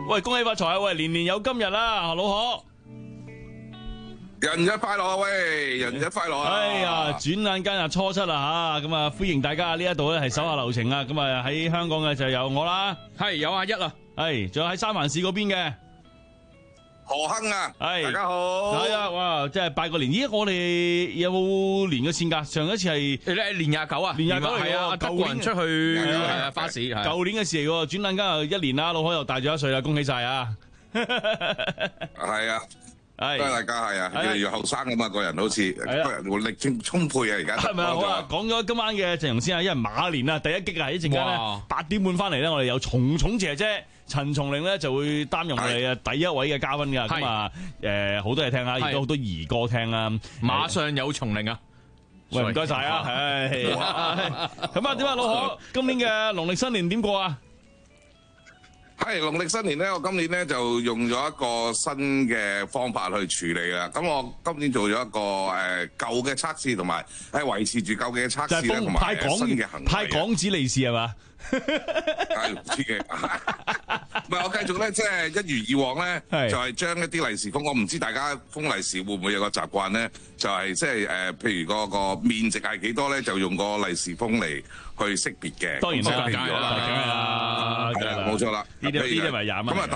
喂，恭喜發財啊！喂，年年有今日啦，老何。 人日快樂啊！喂，人日快樂啊！ 哎呀，轉眼間啊初七啦吓，咁啊歡迎大家呢一度咧係手下留情啊，咁啊喺香港嘅就有我啦， 係有阿一啊， 係仲有喺三藩市嗰邊嘅何亨啊， 係大家好， 係啊，哇，即係拜個年。咦，我哋有冇年嘅線噶？上一次係年29啊， 年29嚟係啊，德國人出去花市， 舊年嘅事嚟喎，轉眼間又一年啦，老何又大咗1歲啦，恭喜晒啊！ 係啊。 係， 多謝大家係啊，越嚟越後生噶嘛，個人好似個人活力充沛啊，而家係咪好啊？講咗今晚嘅陣容先啊，因為馬年啊，第一擊啊，一陣間咧8點半翻嚟咧，我哋有蟲姐姐陳松伶咧就會擔任我哋嘅第一位嘅嘉賓噶，咁啊好多嘢聽啊，亦都好多兒歌聽啊， 馬上有松伶啊！ 喂，唔該晒啊，咁啊，點啊，老何，今年嘅農曆新年點過啊？ 係農曆新年咧，我今年咧就用咗一個新嘅方法去處理啦。咁我今年做咗一個舊嘅測試，同埋係維持住舊嘅測試咧，同埋新嘅行為。 派港紙利是係嘛？ 係唔知嘅，唔係我繼續咧，即係一如以往咧，就係將一啲利是封。我唔知大家封利是會唔會有個習慣咧，就係即係譬如個面值係幾多咧，就用個利是封嚟去識別嘅。 當然啦， 係啦，冇錯啦。 呢啲咪20蚊。 咁啊，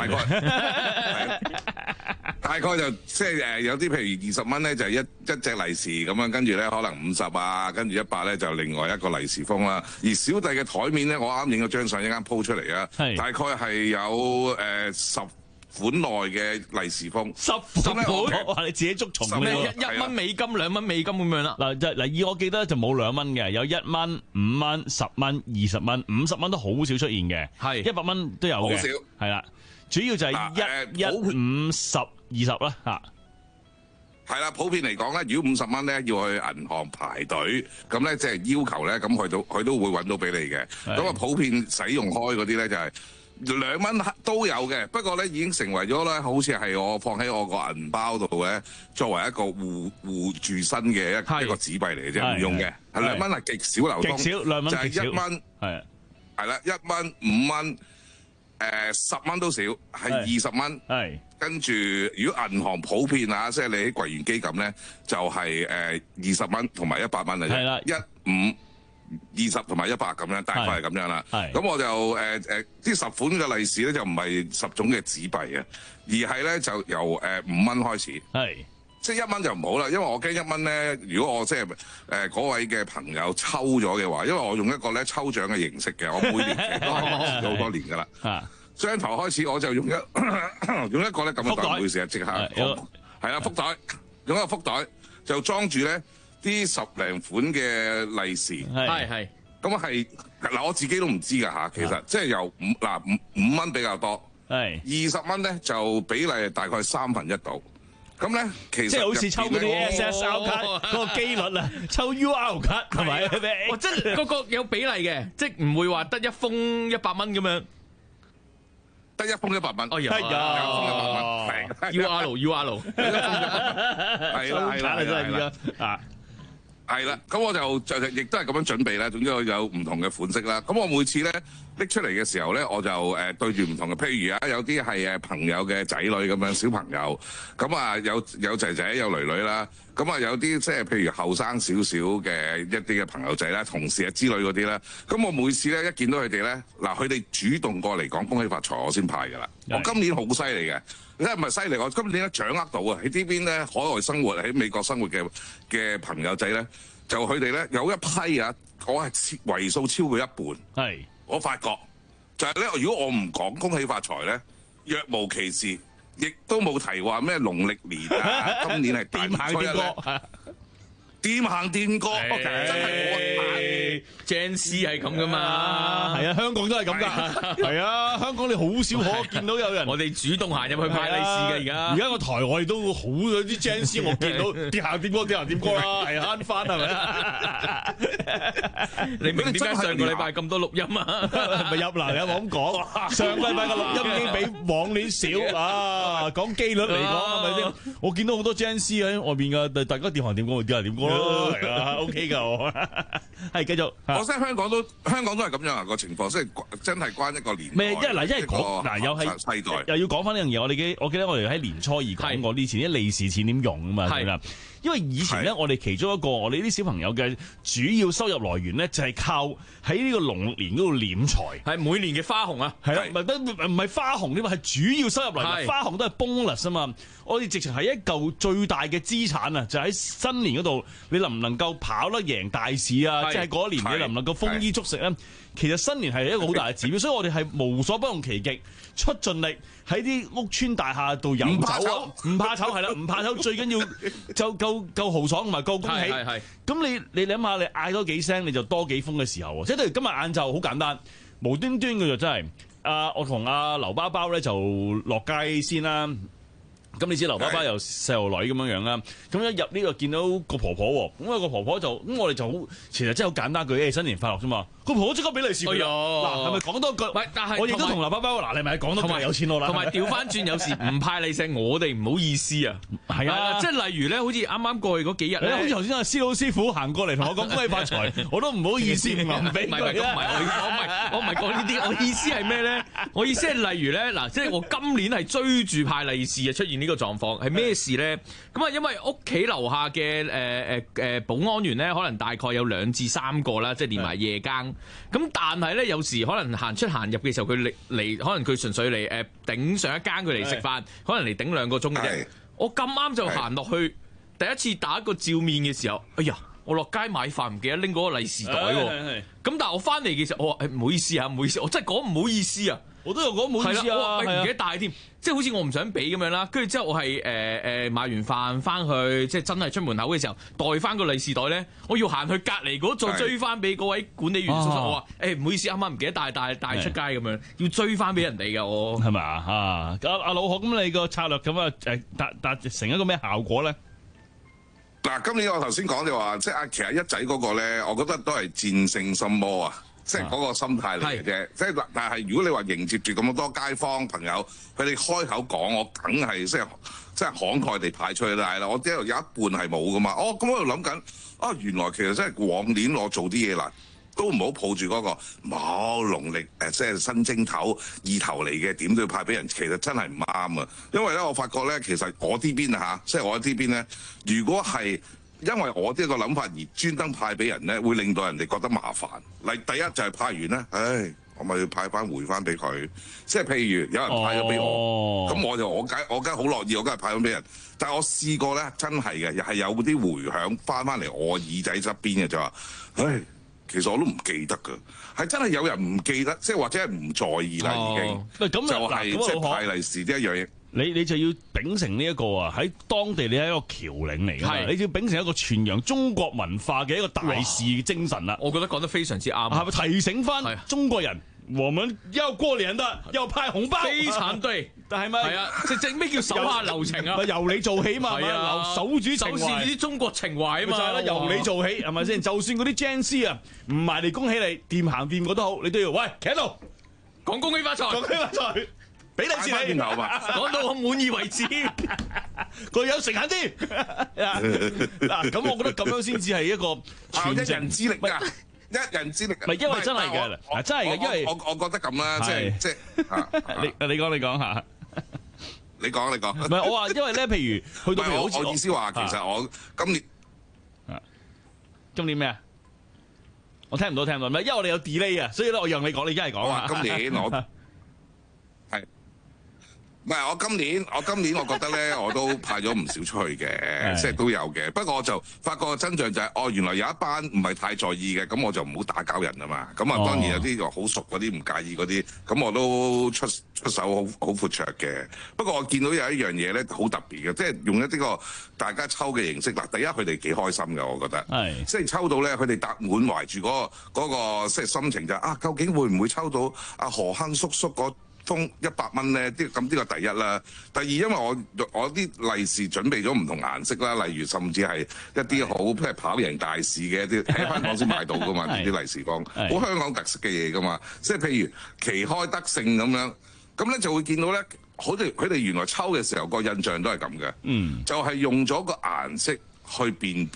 大概就即係有啲譬如20蚊咧，就係一隻利是咁樣，跟住咧可能50啊，跟住100咧就另外一個利是封啦。而小弟嘅台面咧，我啱影咗張相，一間鋪出嚟啊，大概係有10款內嘅利是封 ，10款，哇！你自己捉蟲嘅 ，1蚊美金、2蚊美金咁樣啦。 嗱，以我記得就冇2蚊嘅，有1蚊、5蚊、10蚊、20蚊、50蚊都好少出現嘅，係100蚊都有嘅， 好少， 係啦，主要就係1、5、10、20啦嚇。 係啦，普遍嚟講咧，如果50蚊咧要去銀行排隊，咁咧即係要求咧，咁佢都會揾到俾你嘅。咁啊，普遍使用開嗰啲咧就係2蚊都有嘅，不過咧已經成為咗咧，好似係我放喺我個銀包度咧，作為一個護住身嘅一個紙幣嚟嘅啫，唔用嘅。係2蚊係極少流通， 極少2蚊就係1蚊，係啦，1蚊、5蚊。10蚊都少，係20蚊。係跟住，如果銀行普遍啊，即係你喺櫃員機咁咧，就係20蚊同埋100蚊嚟啫。係啦，15、20同埋100咁樣，大概係咁樣啦。咁我就啲10款嘅利是咧，就唔係10種嘅紙幣啊，而係咧就由5蚊開始。係。即係1蚊就唔好啦，因為我驚1蚊咧，如果我即係嗰位嘅朋友抽咗嘅話，因為我用一個咧抽獎嘅形式嘅，我每年其實都係咗好多年噶啦。雙頭開始我就用一個咧咁嘅袋，唔好意思啊，即刻係啦，福袋，用一個福袋就裝住咧啲10零款嘅利是，係咁啊係嗱，我自己都唔知噶嚇，其實即係由5蚊比較多，係20蚊咧就比例大概1/3度。咁咧，其實即係好似抽嗰啲 SSR 卡嗰個機率啊，抽 UR 卡係咪？ 即係嗰個有比例嘅，即係唔會話得一封100蚊咁樣， 得一封100蚊。 哎呀，一封100蚊，UR， 係啦，啊！係啦，咁我就亦都係咁樣準備啦。總之我有唔同嘅款式啦。咁我每次咧拎出嚟嘅時候咧，我就對住唔同嘅，譬如有啲係朋友嘅仔女咁樣，小朋友咁啊，有仔仔有女女啦。咁啊有啲即係譬如後生少少嘅一啲嘅朋友仔啦、同事啊之類嗰啲啦。咁我每次咧一見到佢哋咧，嗱佢哋主動過嚟講恭喜發財，我先派㗎啦。我今年好犀利嘅。你係唔係犀利？我今年咧掌握到啊！喺呢邊咧海外生活喺美國生活嘅朋友仔咧，就佢哋咧有一批啊，我係為數超過1半。係，我發覺就係咧，如果我唔講恭喜發財咧，若無其事，亦都冇提話咩農曆年啊，今年係大年初一咧。掂行掂過，真係我正師係咁噶嘛？ 係啊，香港都係咁噶。係啊，香港你好少可見到有人， 我哋主動行入去派利是嘅。而家個台我哋都好有啲正師，我見到掂行掂過，掂行掂過啦，係慳翻係咪啊？ 你明點解上個禮拜咁多錄音啊？ 咪入嚟有冇咁講？上禮拜嘅錄音已經比往年少啊！講機率嚟講係咪先？我見到好多正師喺外邊噶，大家掂行掂過，掂行掂過。係啊，OK 噶我。 係繼續。 我覺得香港都係咁樣啊個情況，即係真係關一個年代。 咩？因為講嗱又係世代， 又要講翻呢樣嘢。我記得我哋喺年初二講過，以前啲利是錢點用啊嘛，係啦。因為以前咧，我哋其中一個我哋啲小朋友嘅主要收入來源咧，就係靠喺呢個農曆年嗰度斂財， 係每年嘅花紅啊， 係啦，唔係花紅添嘛，係主要收入來源。花紅都係 bonus 啊嘛。我哋直情係一嚿最大嘅資產啊，就喺新年嗰度，你能唔能夠跑得贏大市啊？即係嗰一年你能唔能夠豐衣足食咧？其實新年係一個好大嘅指標，所以我哋係無所不用其極，出盡力喺啲屋邨大廈度遊走啊！唔怕醜係啦，唔怕醜，最緊要就夠豪爽同埋夠恭喜。咁你諗下，你嗌多幾聲你就多幾封嘅時候喎，即係例如今日晏晝好簡單，無端端嘅就真係我同阿劉包包咧就落街先啦。咁你知劉爸爸又細路女咁樣啦，咁一入呢個見到個婆婆喎，咁個婆婆就咁我哋就好，其實真係好簡單句，新年快樂啫嘛。個婆婆即刻俾利是佢啦。嗱，係咪講多句？唔係，但係我亦都同劉爸爸嗱，你咪講多句有錢攞啦。同埋調翻轉，有時唔派利是，我哋唔好意思啊。係啊，即係例如咧，好似啱啱過去嗰幾日咧，好似頭先阿施老師傅行過嚟同我講恭喜發財，我都唔好意思唔俾佢啦。我唔係講呢啲，我意思係咩咧？我意思係例如咧，嗱，即係我今年係追住派利是啊，出現呢個狀況係咩事咧？咁啊，因為屋企樓下嘅保安員咧，可能大概有2至3個啦，即係連埋夜更。咁但係咧，有時可能行出行入嘅時候，佢嚟可能佢純粹嚟頂上一間佢嚟食飯，可能嚟頂2個鐘嘅啫。我咁啱就行落去，第一次打一個照面嘅時候，哎呀！我落街買飯唔記得拎嗰個利是袋喎。咁但係我翻嚟嘅時候，我話唔好意思啊，唔好意思，我真係講唔好意思啊。我都有講唔好意思啊，唔記得帶添，即係好似我唔想俾咁樣啦。跟住之後我係買完飯翻去，即係真係出門口嘅時候袋翻個利是袋咧，我要行去隔離嗰度追翻俾嗰位管理員叔叔。我話唔好意思，啱啱唔記得帶出街咁樣，要追翻俾人哋㗎我。係咪啊？阿老何，咁你個策略咁啊達成一個咩效果咧？ 嗱，今年我頭先講就話，即係其實一仔嗰個咧，我覺得都係戰勝心魔啊，即係嗰個心態嚟嘅啫。即係但係如果你話迎接住咁多街坊朋友，佢哋開口講，我梗係即係慷慨地派出去啦。我知道有一半係冇噶嘛。咁我喺度諗緊，原來其實真係往年我做啲嘢啦。都唔好抱住嗰個冇農曆即係新正頭意頭嚟嘅，點都要派俾人，其實真係唔啱啊！因為咧，我發覺咧，其實我呢邊啊嚇，即係我呢邊咧，如果係因為我呢個諗法而專登派俾人咧，會令到人哋覺得麻煩。第一就係派完咧，我咪要派翻回翻俾佢。即係譬如有人派咗俾我，咁我梗係好樂意，我梗係派咗俾人。但係我試過咧，真係嘅，又係有啲迴響翻嚟我耳仔側邊嘅就話，其實我都唔記得㗎，係真係有人唔記得，即係或者係唔在意啦已經。就係即係派利是呢一樣嘢。 你就要秉承呢一個啊，喺當地你係一個僑領嚟㗎，你要秉承一個傳揚中國文化嘅一個大使精神啦。我覺得講得非常之啱，係咪提醒翻中國人？我們要過年的，要派紅包，非常對。但係咪？係啊，即咩叫手下留情啊？咪由你做起嘛，係啊，守住情懷，首先啲中國情懷啊嘛，就係啦，由你做起係咪先？就算嗰啲 Gen Z 啊，唔埋嚟恭喜你，掂行掂過都好，你都要喂企喺度講恭喜發財，恭喜發財，俾利是你，講到我滿意為止，個樣誠懇啲。嗱，咁我覺得咁樣先至係一個全人之力啊！一人之力，唔係因為真係嘅，真係嘅，因為我覺得咁啦，即係你講下， 你講，唔係我話，因為咧，譬如去到好似我意思話，其實我今年咩啊？我聽唔到，唔係，因為我哋有 delay 啊，所以咧，我讓你講，你而家嚟講啊。 今年我係。唔係，我今年我覺得咧，我都派咗唔少出去嘅，即係都有嘅。不過我就發覺真相就係，原來有一班唔係太在意嘅，咁我就唔好打攪人啊嘛。咁啊，當然有啲好熟嗰啲唔介意嗰啲，咁我都出手好闊綽嘅。不過我見到有一樣嘢咧，好特別嘅，即係用一啲個大家抽嘅形式。嗱，第一佢哋幾開心嘅，我覺得，即係抽到咧，佢哋滿懷住嗰個即係心情就係究竟會唔會抽到阿何亨叔叔封100蚊咧？咁呢個第一啦。第二，因為我啲利是準備咗唔同顏色啦，例如甚至係一啲好譬如跑贏大市嘅一啲喺香港先買到噶嘛，呢啲利是封好香港特色嘅嘢噶嘛。即係譬如旗開得勝咁樣，咁咧就會見到咧，佢哋原來抽嘅時候個印象都係咁嘅，就係用咗個顏色去辨別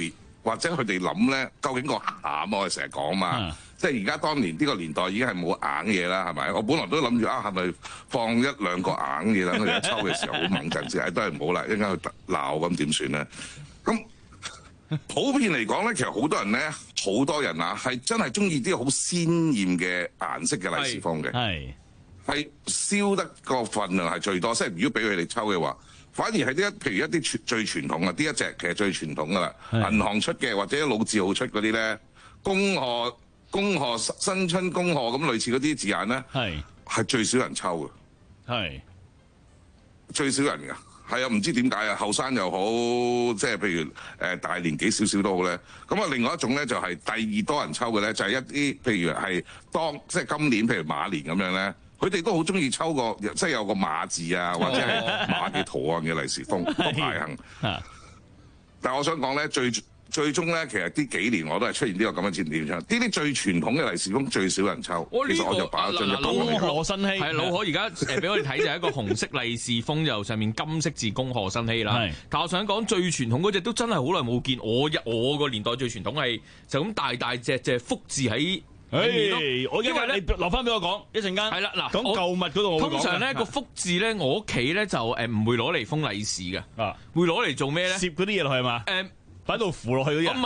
或者佢哋諗咧，究竟個餡我哋成日講嘛，即係而家當年呢個年代已經係冇硬嘢啦，係咪？我本來都諗住係咪放一兩個硬嘢等佢哋一抽嘅時候好猛陣先，都係唔好啦，一陣間佢鬧咁點算咧？咁普遍嚟講咧，其實好多人啊，係真係中意啲好鮮豔嘅顏色嘅利是封嘅，係燒得個份量係最多。即係如果俾佢哋抽嘅話，反而係譬如一啲最傳統嘅，呢一隻其實最傳統噶啦，銀行出嘅或者老字號出嗰啲咧，恭賀新春恭賀咁類似嗰啲字眼咧，係最少人抽嘅，最少人㗎。係啊，唔知點解啊，後生又好，即係譬如大年紀少少都好咧。咁啊，另外一種咧就係第二多人抽嘅咧，就係一啲譬如係即係今年譬如馬年咁樣咧，佢哋都好中意抽個即係有個馬字啊，或者係馬嘅圖案嘅利是封個排行。但係我想講咧，最終咧，其實呢幾年我都係出現呢個咁嘅戰點出，呢啲最傳統嘅利是封最少人抽。其實我就擺咗張老賀新禧係老賀，而家俾我哋睇就係一個紅色利是封，就上面金色字恭賀新禧啦。但我想講最傳統嗰隻都真係好耐冇見。我個年代最傳統係就咁大隻福字喺。因為咧，你留翻俾我講一陣間。係啦，嗱，講舊物嗰度，通常咧個福字咧，我屋企咧就唔會攞嚟封利是嘅，會攞嚟做咩咧？攝嗰啲嘢落去係嘛？擺到符落去嗰啲，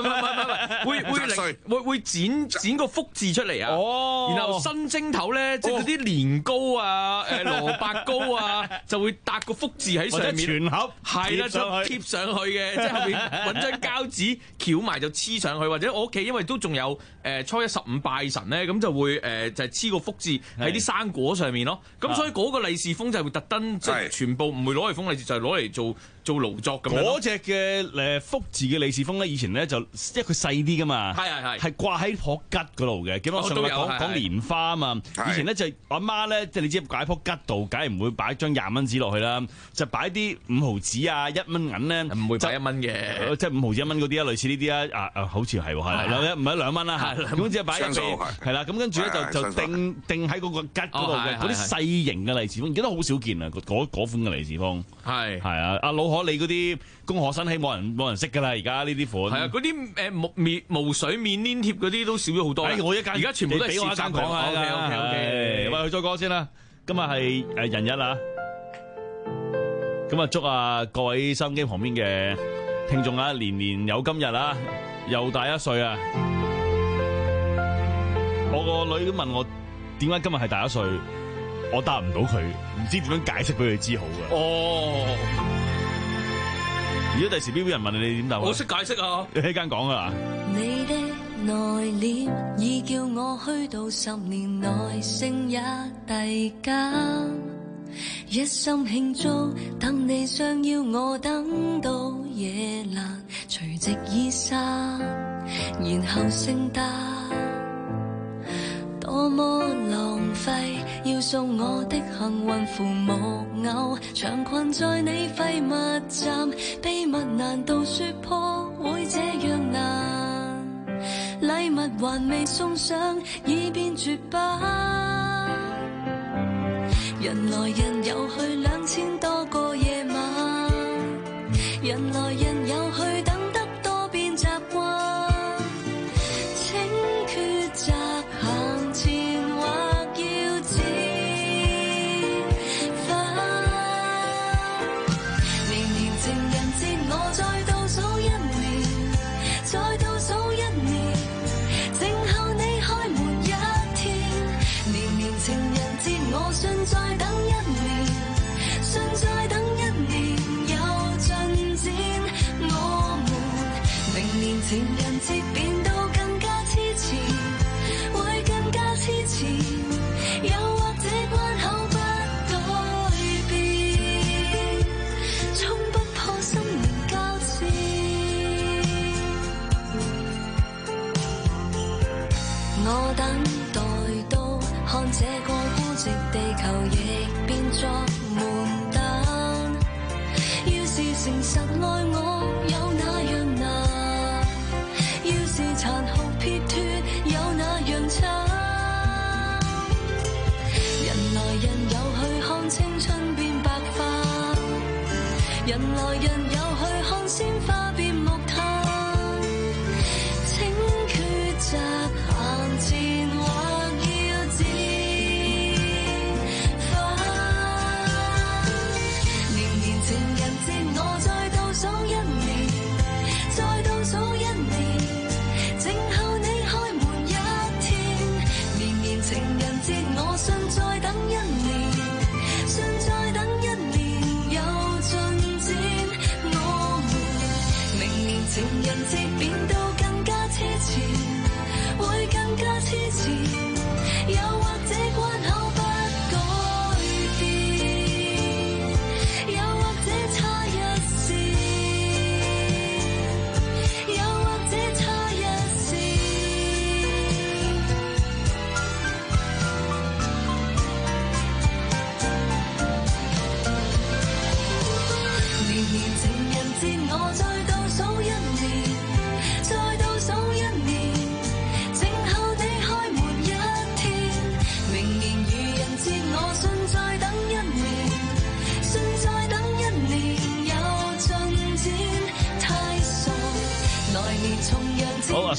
唔係，會剪個福字出嚟啊！然後新正頭咧，即係嗰啲年糕啊、蘿蔔糕啊，就會搭個福字喺上面，全盒係啦，貼上去嘅，即係後面揾張膠紙翹埋就黐上去，或者我屋企因為都仲有初一十五拜神咧，咁就會就係黐個福字喺啲生果上面咯。咁所以嗰個利是封就會特登即係全部唔會攞嚟封利是，就係攞嚟做勞作咁樣。嗰隻嘅福字嘅利是封咧，以前咧就因為佢細啲噶嘛，係掛喺棵桔嗰度嘅。記得我上次講蓮花啊嘛，以前咧就阿媽咧，即係你知擺喺棵桔度，梗係唔會擺張20蚊紙落去啦，就擺啲5毫紙啊、1蚊銀咧，唔會擺1蚊嘅，即係5毫紙1蚊嗰啲啊，類似呢啲啊，好似係係唔係2蚊啦，咁只係擺入邊係啦，咁跟住咧就定喺嗰個桔嗰度嘅嗰啲細型嘅利是封，而家都好少見啊，嗰款嘅利是封係啊，阿老可你嗰啲恭賀新禧冇人識㗎啦，而家呢啲款係啊，嗰啲無水面黏貼嗰啲都少咗好多。而家全部都係俾我一間講啊。OK，咁啊去咗歌先啦。今日係人日啊，咁啊祝各位收音機旁邊嘅聽眾啊，年年有今日啊，又大1歲啊！我個女都問我點解今日係大1歲，我答唔到佢，唔知點樣解釋俾佢知好嘅。如果第時邊人問你點答？我識解釋啊！你喺間講啊！你的內斂已叫我虛度10年內勝也遞減，一心慶祝等你相邀我等到夜闌，除夕已散，然後聖誕。多麼浪費，要送我的幸運符木偶長裙在你廢物站，秘密難道說破會這樣難？禮物還未送上，已變絕版。人來人有去2000多個夜晚，人來人有去等得多變習慣，請抉擇行前或要折返。年年情人節我再倒數1年，再倒數1年，靜候你開門一天。年年情人節我信再等1年，信再等1年有進展。我們明年情人節變到更加痴纏，會更加痴纏，又或者關口不改變，衝不破心靈交戰。我等待到看這個孤寂地球亦變作悶蛋，要是誠實愛我有那樣難，要是殘酷撇脱有那樣慘。人來人有去看青春變白髮，人來人有去看鮮花變木炭。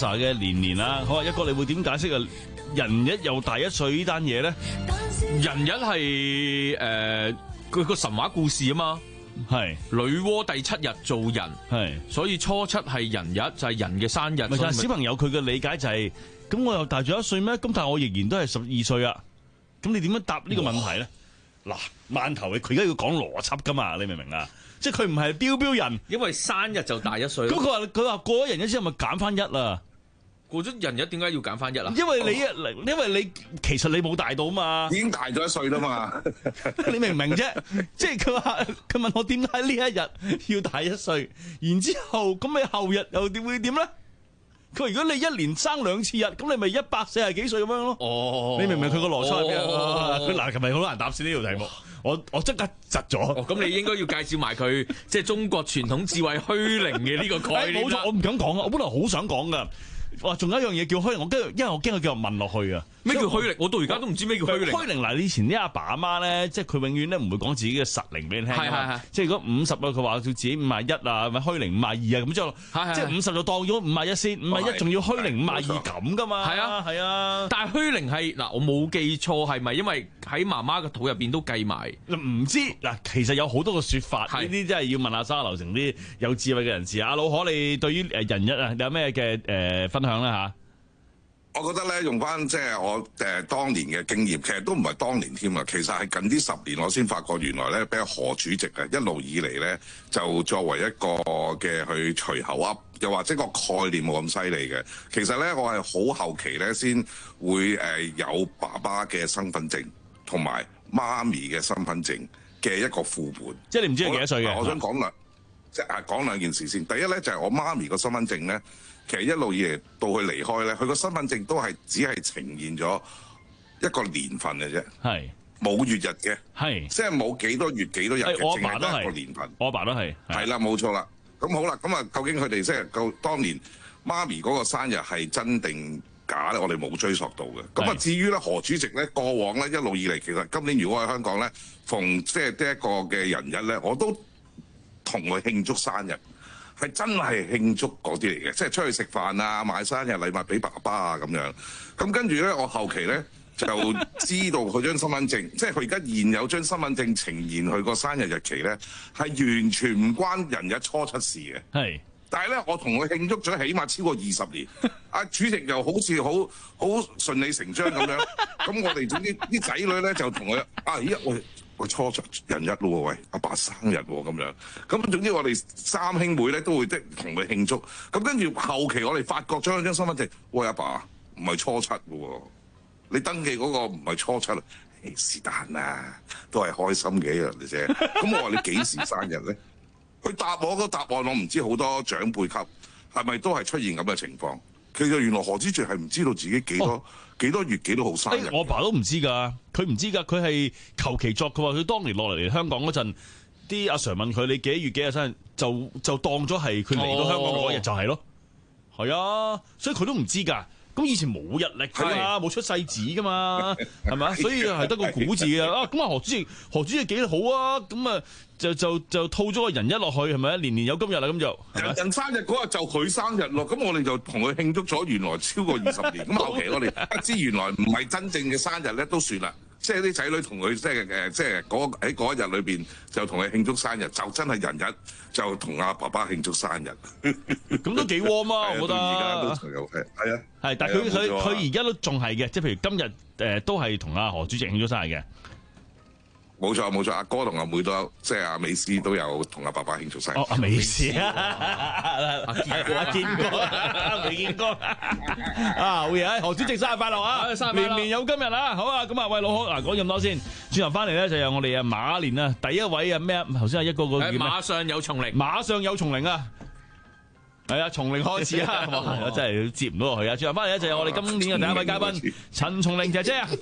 Sa 嘅年年啊，好啊，一哥你會點解釋啊？人一又大一歲呢單嘢咧？ 人一係佢個神話故事啊嘛， 係女媧第7日做人， 係所以初7係人日，就係人嘅生日。 咪就係小朋友佢嘅理解就係，咁我又大咗1歲咩？咁但係我仍然都係12歲啊！咁你點樣答呢個問題咧？嗱，饅頭佢而家要講邏輯噶嘛？你明唔明啊？即係佢唔係標人， 因為生日就大1歲。 咁佢話過咗人日之後咪減翻1啦。 過咗人日點解要減翻1啊？ 因為你其實你冇大到嘛， 已經大咗1歲啦嘛。 你明唔明啫？即係佢問我點解呢一日要大1歲，然之後咁你後日又會點咧？佢話如果你1年生2次日，咁你咪140幾歲咁樣咯。哦，你明唔明佢個邏輯係邊啊？佢嗱，琴日好多人答先呢條題目，我即刻窒咗。 咁你應該要介紹埋佢，即係中國傳統智慧虛靈嘅呢個概念。 冇錯，我唔敢講啊，我本來好想講噶。哇，仲有一樣嘢叫虛靈，因為我驚佢繼續問落去啊。 咩叫虛靈？我到而家都唔知咩叫虛靈。 虛靈嗱，你以前啲阿爸阿媽咧，即係佢永遠咧唔會講自己嘅實靈俾你聽。係。即係如果50啊，佢話佢自己51啊，咪虛靈52啊，咁之後，即係50就當咗51先，51仲要虛靈52咁噶嘛。係啊。但係虛靈係嗱，我冇記錯係咪因為喺媽媽嘅肚入邊都計埋？唔知嗱，其實有好多個説法，呢啲真係要問下沙流成啲有智慧嘅人士。阿老可，你對於人日啊，你有咩嘅分享咧嚇？ 我覺得咧，用翻即係我當年嘅經驗，其實都唔係當年添啊。其實係近啲10年，我先發覺原來咧，俾何主席啊一路以嚟咧，就作為一個嘅去隨口噏，又或者個概念冇咁犀利嘅。其實咧，我係好後期咧先會有爸爸嘅身份證同埋媽咪嘅身份證嘅一個副本。即係你唔知佢幾多歲嘅？我想講兩件事先。第一咧就係我媽咪個身份證咧。其實一路以嚟到佢離開咧，佢個身份證都係只係呈現咗一個年份嘅啫，係冇月日嘅，係即係冇幾多月幾多日嘅，淨係得一個年份。我阿爸都係，係啦，冇錯啦。咁好啦，咁啊，究竟佢哋即係當年媽咪嗰個生日係真定假咧？我哋冇追溯到嘅。咁啊，至於咧何主席咧，過往咧一路以嚟，其實今年如果喺香港咧，逢即係呢一個嘅人日咧，我都同佢慶祝生日。係真係慶祝嗰啲嚟嘅，即係出去食飯啊、買生日禮物俾爸爸啊咁樣。咁跟住咧，我後期咧就知道佢張身份證，即係佢而家現有張身份證呈現佢個生日日期咧，係完全唔關人日初7事嘅。係，但係咧，我同佢慶祝咗起碼超過20年。阿主席又好似好順理成章咁樣。咁我哋總之啲仔女咧就同佢喂初7人日咯，喂阿爸生日喎咁樣，咁總之我哋3兄妹咧都會同佢慶祝，咁跟住後期我哋發覺咗張身份證，喂阿爸唔係初7嘅喎，你登記嗰個唔係初7，是但啦，都係開心嘅一樣嘅啫。咁我話你幾時生日咧？佢答我個答案，我唔知好多長輩級係咪都係出現咁嘅情況。其實原來何主席係唔知道自己幾多月幾多號生日。我爸都唔知㗎，佢唔知㗎，佢係求其作。佢話佢當年落嚟香港嗰陣，啲阿 Sir 問佢你幾月幾日生日，就當咗係佢嚟到香港嗰日就係咯。係啊，所以佢都唔知㗎。咁以前冇日曆㗎嘛，冇出世紙㗎嘛，係咪啊？所以係得個估字嘅。啊，咁啊何主席幾好啊？咁啊就套咗個人一落去，係咪？年年有今日啦，咁就人生日嗰日就佢生日咯。咁我哋就同佢慶祝咗，原來超過20年。咁後期我哋一知原來唔係真正嘅生日咧，都算啦。即係啲仔女同佢即係喺嗰一日裏邊就同佢慶祝生日，就真係人日就同阿爸爸慶祝生日。咁都幾 warm 啊！我覺得而家都仲有係啊，係，但係佢而家都仲係嘅，即係譬如今日都係同阿何主席慶祝生日嘅。冇錯冇錯，阿哥同阿妹都有，即係阿美斯都有同阿爸爸慶祝生日。阿美斯啊，阿健哥未見過啊！好嘢，何主席生日快樂啊！年年有今日啊！好啊，咁啊，喂老好嗱，講咁多先，轉頭翻嚟咧就有我哋啊馬年啊第一位啊咩？頭先係一個叫咩？馬上有松齡，馬上有松齡啊！係啊，從零開始啊！我真係接唔到落去啊！轉頭翻嚟咧就有我哋今年嘅第一位嘉賓陳松伶姐姐啊！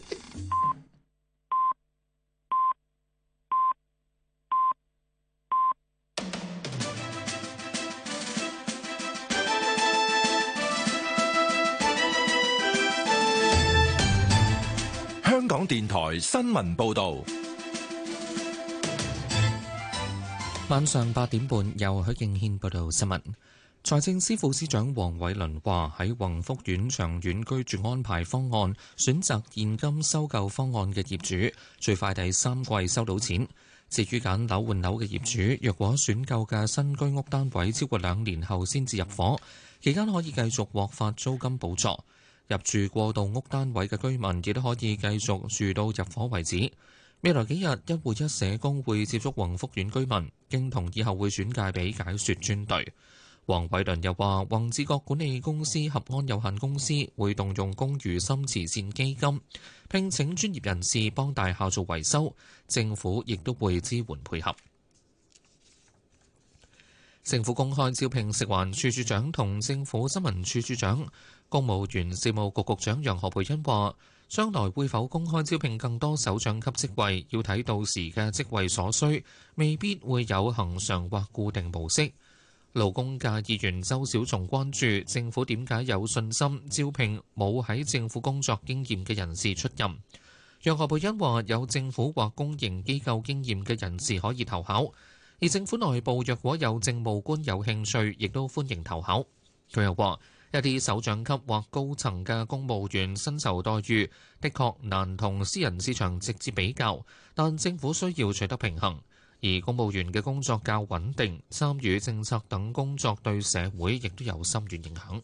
香港電台新聞報道，晚上8點半由許敬軒報道新聞。 財政司副司長黃偉綸話：喺宏福苑長遠居住安排方案選擇現金收購方案嘅業主，最快第3季收到錢。至於揀樓換樓嘅業主，若果選購嘅新居屋單位超過2年後先至入伙，期間可以繼續獲發租金補助。入住過渡屋單位嘅居民亦都可以繼續住到入伙為止。未來幾日，一戶一社工會接觸宏福苑居民，經同意後會轉介俾解說專隊。黃偉綸又話，宏志國管理公司合安有限公司會動用公餘心慈善基金，聘請專業人士幫大廈做維修，政府亦都會支援配合。政府公開招聘食環署署長同政府新聞處處長。公務員事務局局長楊何蓓茵話，將來會否公開招聘更多首長級職位，要睇到時嘅職位所需，未必會有恆常或固定模式。勞工界議員周小松關注政府點解有信心招聘冇喺政府工作經驗嘅人士出任。楊何蓓茵話，有政府或公營機構經驗嘅人士可以投考，而政府內部若果有政務官有興趣，亦都歡迎投考。佢又話，一啲首長級或高層嘅公務員薪酬待遇的確難同私人市場直接比較，但政府需要取得平衡。而公務員嘅工作較穩定，參與政策等工作對社會亦都有深遠影響。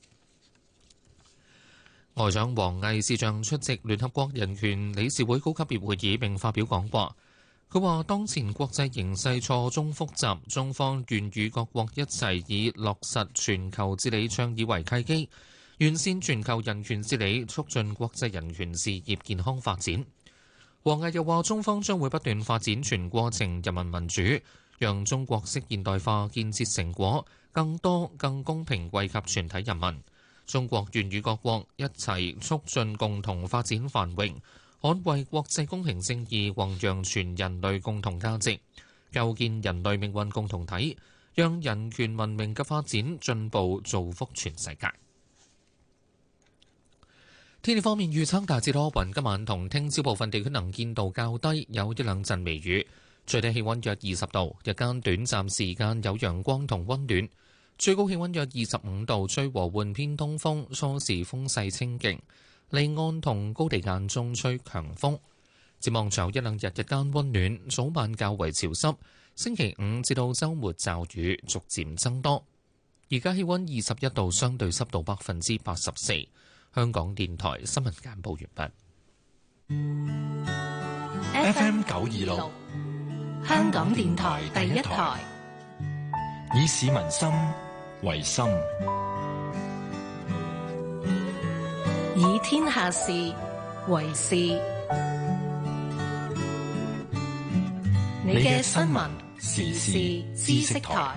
外長王毅視像出席聯合國人權理事會高級別會議並發表講話。佢話：當前國際形勢錯綜複雜，中方願與各國一齊以落實全球治理倡議為契機，完善全球人權治理，促進國際人權事業健康發展。王毅又話：中方將會不斷發展全過程人民民主，讓中國式現代化建設成果更多、更公平惠及全體人民。中國願與各國一齊促進共同發展繁榮，捍衛國際公平正義，弘揚全人類共同價值，構建人類命運共同體，讓人權文明嘅發展進步造福全世界。天氣方面預測大致多雲，今晚同聽朝部分地區能見度較低，有一兩陣微雨。最低氣溫約20度，日間短暫時間有陽光同溫暖，最高氣溫約25度，吹和緩偏東風，初時風勢清勁，離岸同高地間中吹強風。展望隨後一兩日日間溫暖，早晚較為潮濕。星期五至到週末驟雨逐漸增多。而家氣溫21度，相對濕度84%。香港電台新聞簡報完畢。FM 926， 香港電台第一台， 以市民心為心， 以天下事為事。你嘅新聞時事知識台。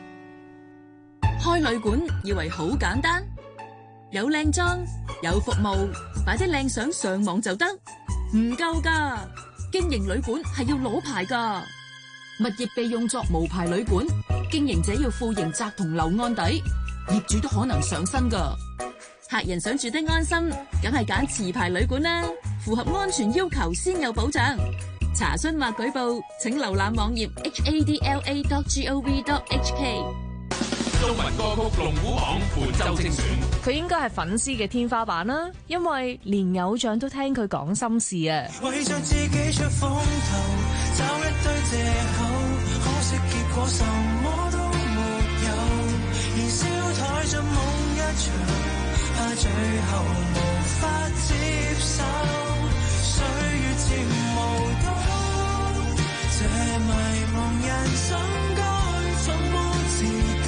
開旅館以為好簡單，有靚裝有服務，擺啲靚相上網就得，唔夠㗎。經營旅館係要攞牌㗎，物業被用作無牌旅館，經營者要負刑責同留案底，業主都可能上身㗎。客人想住得安心，梗係揀持牌旅館啦，符合安全要求先有保障。查詢或舉報，請瀏覽網頁 hadla.gov.hk。 中文歌曲龍虎榜伴奏精選， 佢應該係粉絲嘅天花板啦，因為連偶像都聽佢講心事啊！ 為着自己出風頭，找一堆藉口，可惜結果什麼都沒有，燃燒殆盡夢一場，怕最後無法接受，歲月漸無到，這迷茫人生該怎麼自救？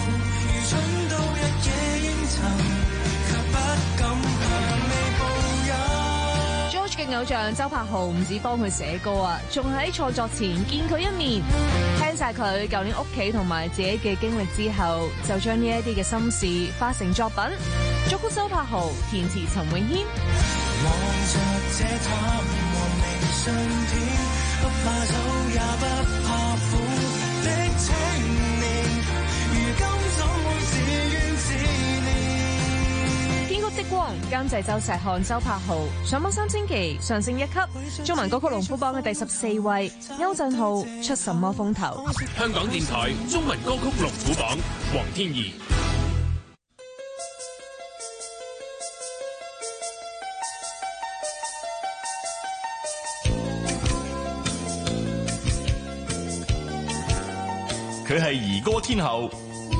George 嘅偶像周柏豪唔止幫佢寫歌啊，仲喺創作前見佢一面，聽晒佢舊年屋企同埋自己嘅經歷之後，就將呢一啲嘅心事化成作品。作曲周柏豪，填詞陳詠謙。 望着這淡和明信片，不怕走也不怕苦的青年，如今怎會自怨自憐？ 編曲曲激光，監製周石漢、周柏豪，上榜3星期，上升1級。中文歌曲龍虎榜嘅第14位，歐振浩出什麼風頭？ 香港電台中文歌曲龍虎榜，黃天怡。 佢係兒歌天后，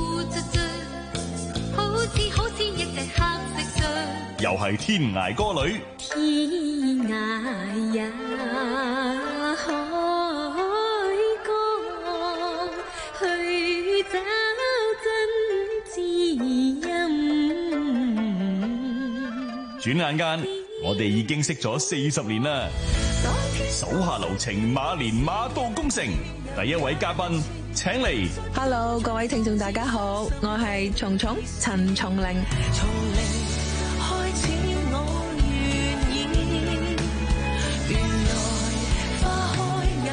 好似一隻黑色水， 又係天涯歌女。 天涯也海角，去找真知音。 轉眼間，我哋已經識咗40年啦。手下留情，馬年馬到功成。第一位嘉賓請嚟。 Hello， 各位聽眾大家好，我係蟲蟲陳松伶。 從零開始我願意，原來花開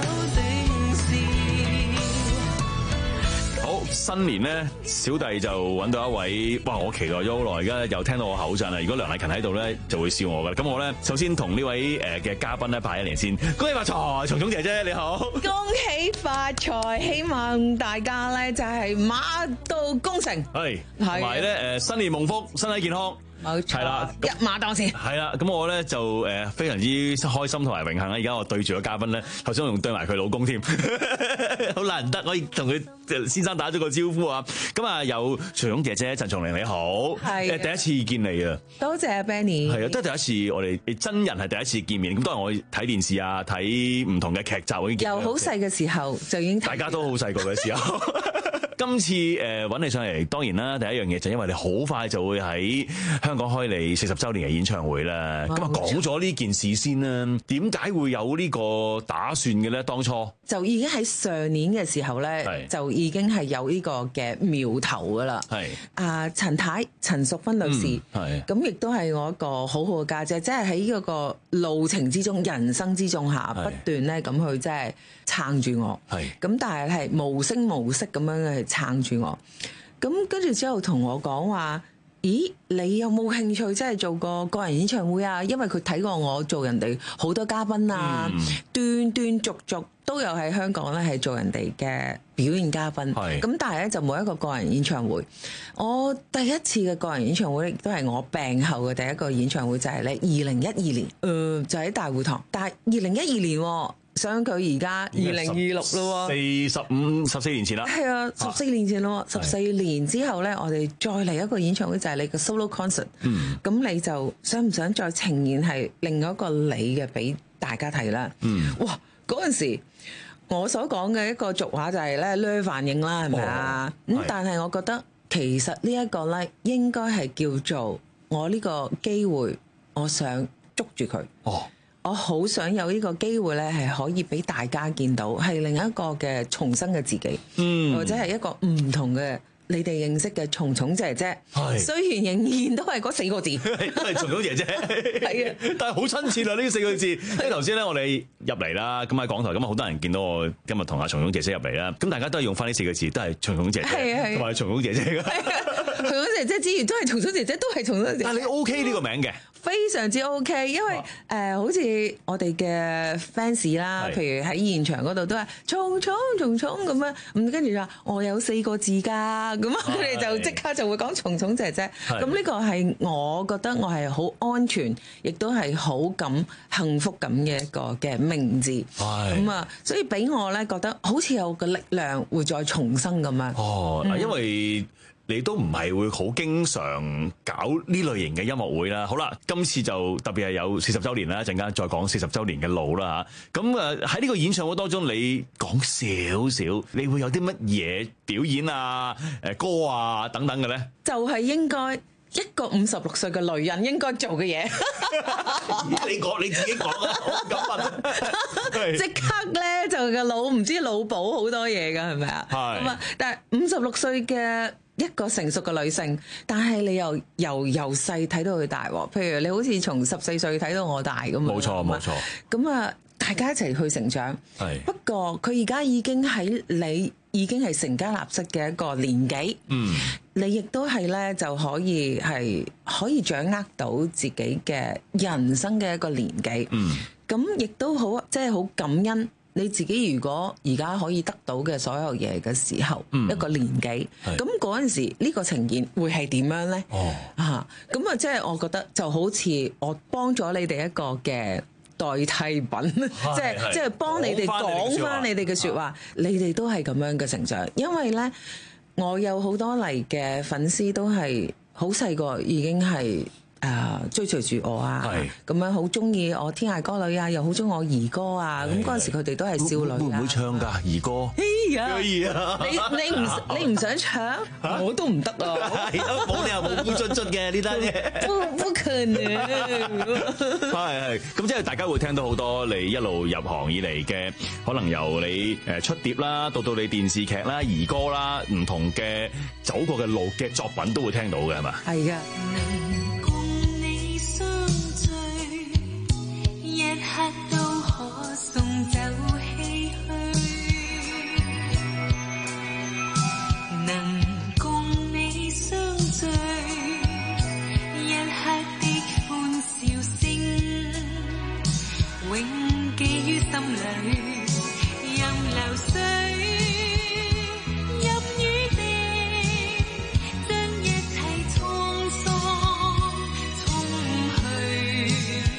有定時。 好，新年咧，小弟就揾到一位，哇！我期待咗好耐，而家又聽到我口震啦。如果梁麗勤喺度咧，就會笑我噶啦。咁我咧，首先同呢位嘅嘉賓咧拜一年先，恭喜發財，蟲蟲姐姐你好， 恭喜發財，希望大家咧就係馬到功成， 係同埋咧新年蒙福，身體健康。 冇錯，係啦，一馬當先。係啦，咁我咧就非常之開心同埋榮幸啦！而家我對住個嘉賓咧，頭先我仲對埋佢老公添，好難得可以同佢先生打咗個招呼啊！咁啊，有蟲蟲姐姐陳松伶你好，係第一次見你啊！ 多謝 Benny， 係啊，都係第一次，我哋真人係第一次見面。咁當然我睇電視啊，睇唔同嘅劇集已經由好細嘅時候就已經， 大家都好細個嘅時候。今次揾你上嚟，當然啦，第一樣嘢就因為你好快就會喺香港開你40週年嘅演唱會啦。咁啊講咗呢件事先啦，點解會有呢個打算嘅咧？當初就已經喺上年嘅時候咧，就已經係有呢個嘅苗頭噶啦。係啊，陳太陳淑芬女士，係咁亦都係我一個好好嘅家姐，即係喺呢個路程之中、人生之中下不斷咧咁去即係撐住我。係咁，但係無聲無息咁樣去撐住我。咁跟住之後同我講話，咦，你有冇興趣即係做個人演唱會啊？因為佢睇過我做人哋好多嘉賓啊，斷斷續續都有喺香港咧係做人哋嘅表演嘉賓。咁但係咧就冇一個人演唱會。我第一次嘅個人演唱會亦都係我病後嘅第一個演唱會，就係咧2012年，就喺大會堂。但係2012年。想佢而家2026咯喎 ，14年前啦， 係啊，14年前咯，14年之後咧，我哋再嚟一個演唱會就係你嘅 solo concert，咁你就想唔想再呈現係另外一個你嘅俾大家睇啦？哇！嗰陣時我所講嘅一個俗話就係咧反應啦，係咪啊？咁但係我覺得其實呢一個咧應該係叫做我呢個機會，我想捉住佢。我好想有呢個機會咧，係可以俾大家見到，係另一個嘅重生嘅自己，或者係一個唔同嘅你哋認識嘅蟲蟲姐姐。雖然仍然都係嗰4個字， 都係蟲蟲姐姐，係啊，但係好親切啊！呢4個字，因為頭先咧我哋入嚟啦，咁喺港台咁好多人見到我今日同阿蟲蟲姐姐入嚟啦，咁大家都係用翻呢4個字，都係蟲蟲姐姐，同埋蟲蟲姐姐嘅。 蟲蟲姐姐之餘都係蟲蟲姐姐，都係蟲蟲姐姐。 但係你 OK 呢個名嘅？ 非常之 OK， 因為好似我哋嘅 fans 啦，譬如喺現場嗰度都係蟲蟲蟲蟲咁樣，咁跟住就話我有4個字㗎，咁佢哋就即刻就會講蟲蟲姐姐。咁呢個係我覺得我係好安全，亦都係好咁幸福感嘅一個嘅名字。咁啊，所以俾我咧覺得好似有個力量會再重生咁樣。 因為你都唔係會好經常搞呢類型嘅音樂會啦。好啦，今次就特別係有40週年啦，一陣間再講40週年嘅路啦嚇。咁喺呢個演唱會當中，你講少少，你會有啲乜嘢表演啊、歌啊等等嘅咧？ 就係應該一個56歲嘅女人應該做嘅嘢。 你自己講啊，我唔敢問。 即刻咧就個腦唔知腦補好多嘢㗎，係咪啊？係。咁啊，但係56歲嘅一個成熟嘅女性，但係你又由細睇到佢大喎。譬如你好似從14歲睇到我大咁。冇錯冇錯。咁啊，大家一齊去成長。係。不過佢而家已經喺你已經係成家立室嘅一個年紀。 你亦都係咧就可以掌握到自己嘅人生嘅一個年紀。咁亦都好即係好感恩你自己。如果而家可以得到嘅所有嘢嘅時候，一個年紀，咁嗰陣時呢個呈現會係點樣咧？咁啊，即係我覺得就好似我幫咗你哋一個嘅代替品，即係幫你哋講翻你哋嘅説話，你哋都係咁樣嘅成長。因為咧，我有好多嚟嘅粉絲都係好細個已經係追隨住我啊，咁樣好中意我天涯歌女啊，又好中意我兒歌啊，咁嗰陣時佢哋都係少女啊。會唔會唱㗎兒歌？你唔想唱，我都唔得啊！ 冇理由冇烏卒卒嘅呢單嘢， 不可能。 係咁，即係大家會聽到好多你一路入行以嚟嘅，可能由你出碟啦，到你電視劇啦、兒歌啦，唔同嘅走過嘅路嘅作品都會聽到嘅，係嘛？ 係㗎。 一刻都可送走唏噓，能共你相聚，一刻的歡笑聲，永記於心裏，任流水，任雨滴，將一切滄桑沖去。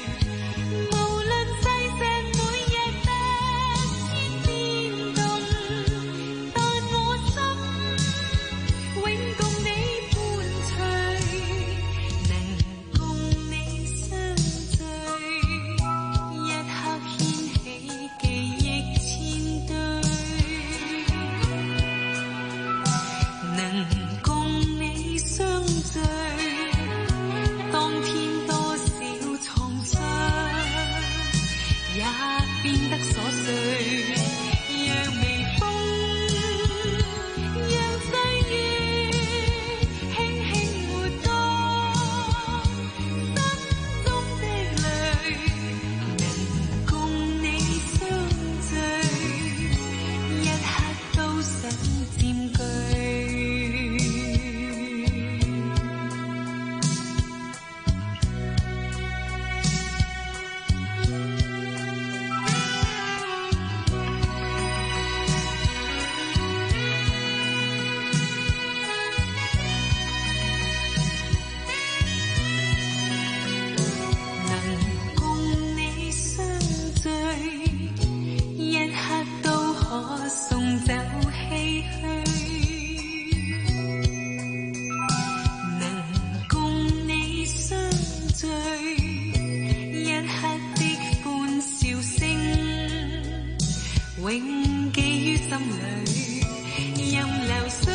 永記於心裏，任流水，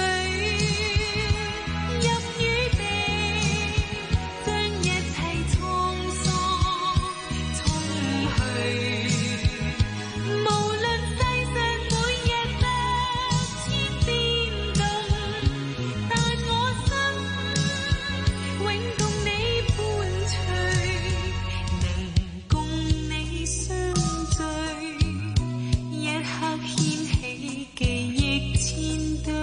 任雨滴，將一切滄桑沖去。無論世上每日百千變動，但我心永共你伴隨，能共你相聚。一刻掀起記憶千堆，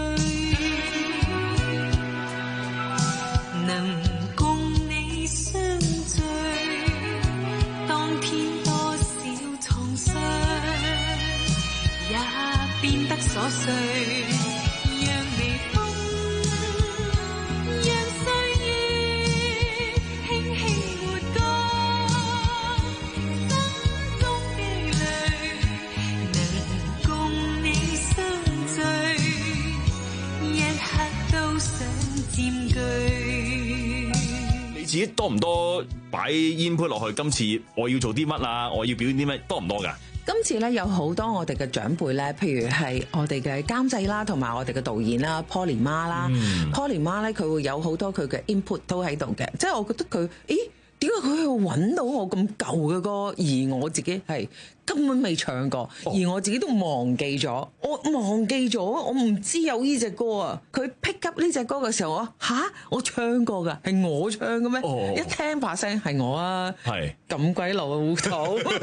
能共你相聚，當天多少創傷也變得瑣碎，讓微風，讓歲月輕輕抹乾心中嘅淚。共你相聚，一刻都想佔據。 你自己多唔多擺 input 落去？今次我要做啲乜啊？我要表演啲乜？多唔多㗎？ 今次咧有好多我哋嘅長輩咧，譬如係我哋嘅監製啦，同埋我哋嘅導演啦 ，Polly 媽啦，Polly 媽咧佢會有好多佢嘅 input 都喺度嘅，即係我覺得佢，點解佢揾到我咁舊嘅歌，而我自己係根本未唱過，而我自己都忘記咗。我忘記咗，我唔知有呢隻歌啊！佢 pick up 呢隻歌嘅時候，我唱過㗎，係我唱嘅咩？一聽把聲係我啊，係咁鬼老土，咁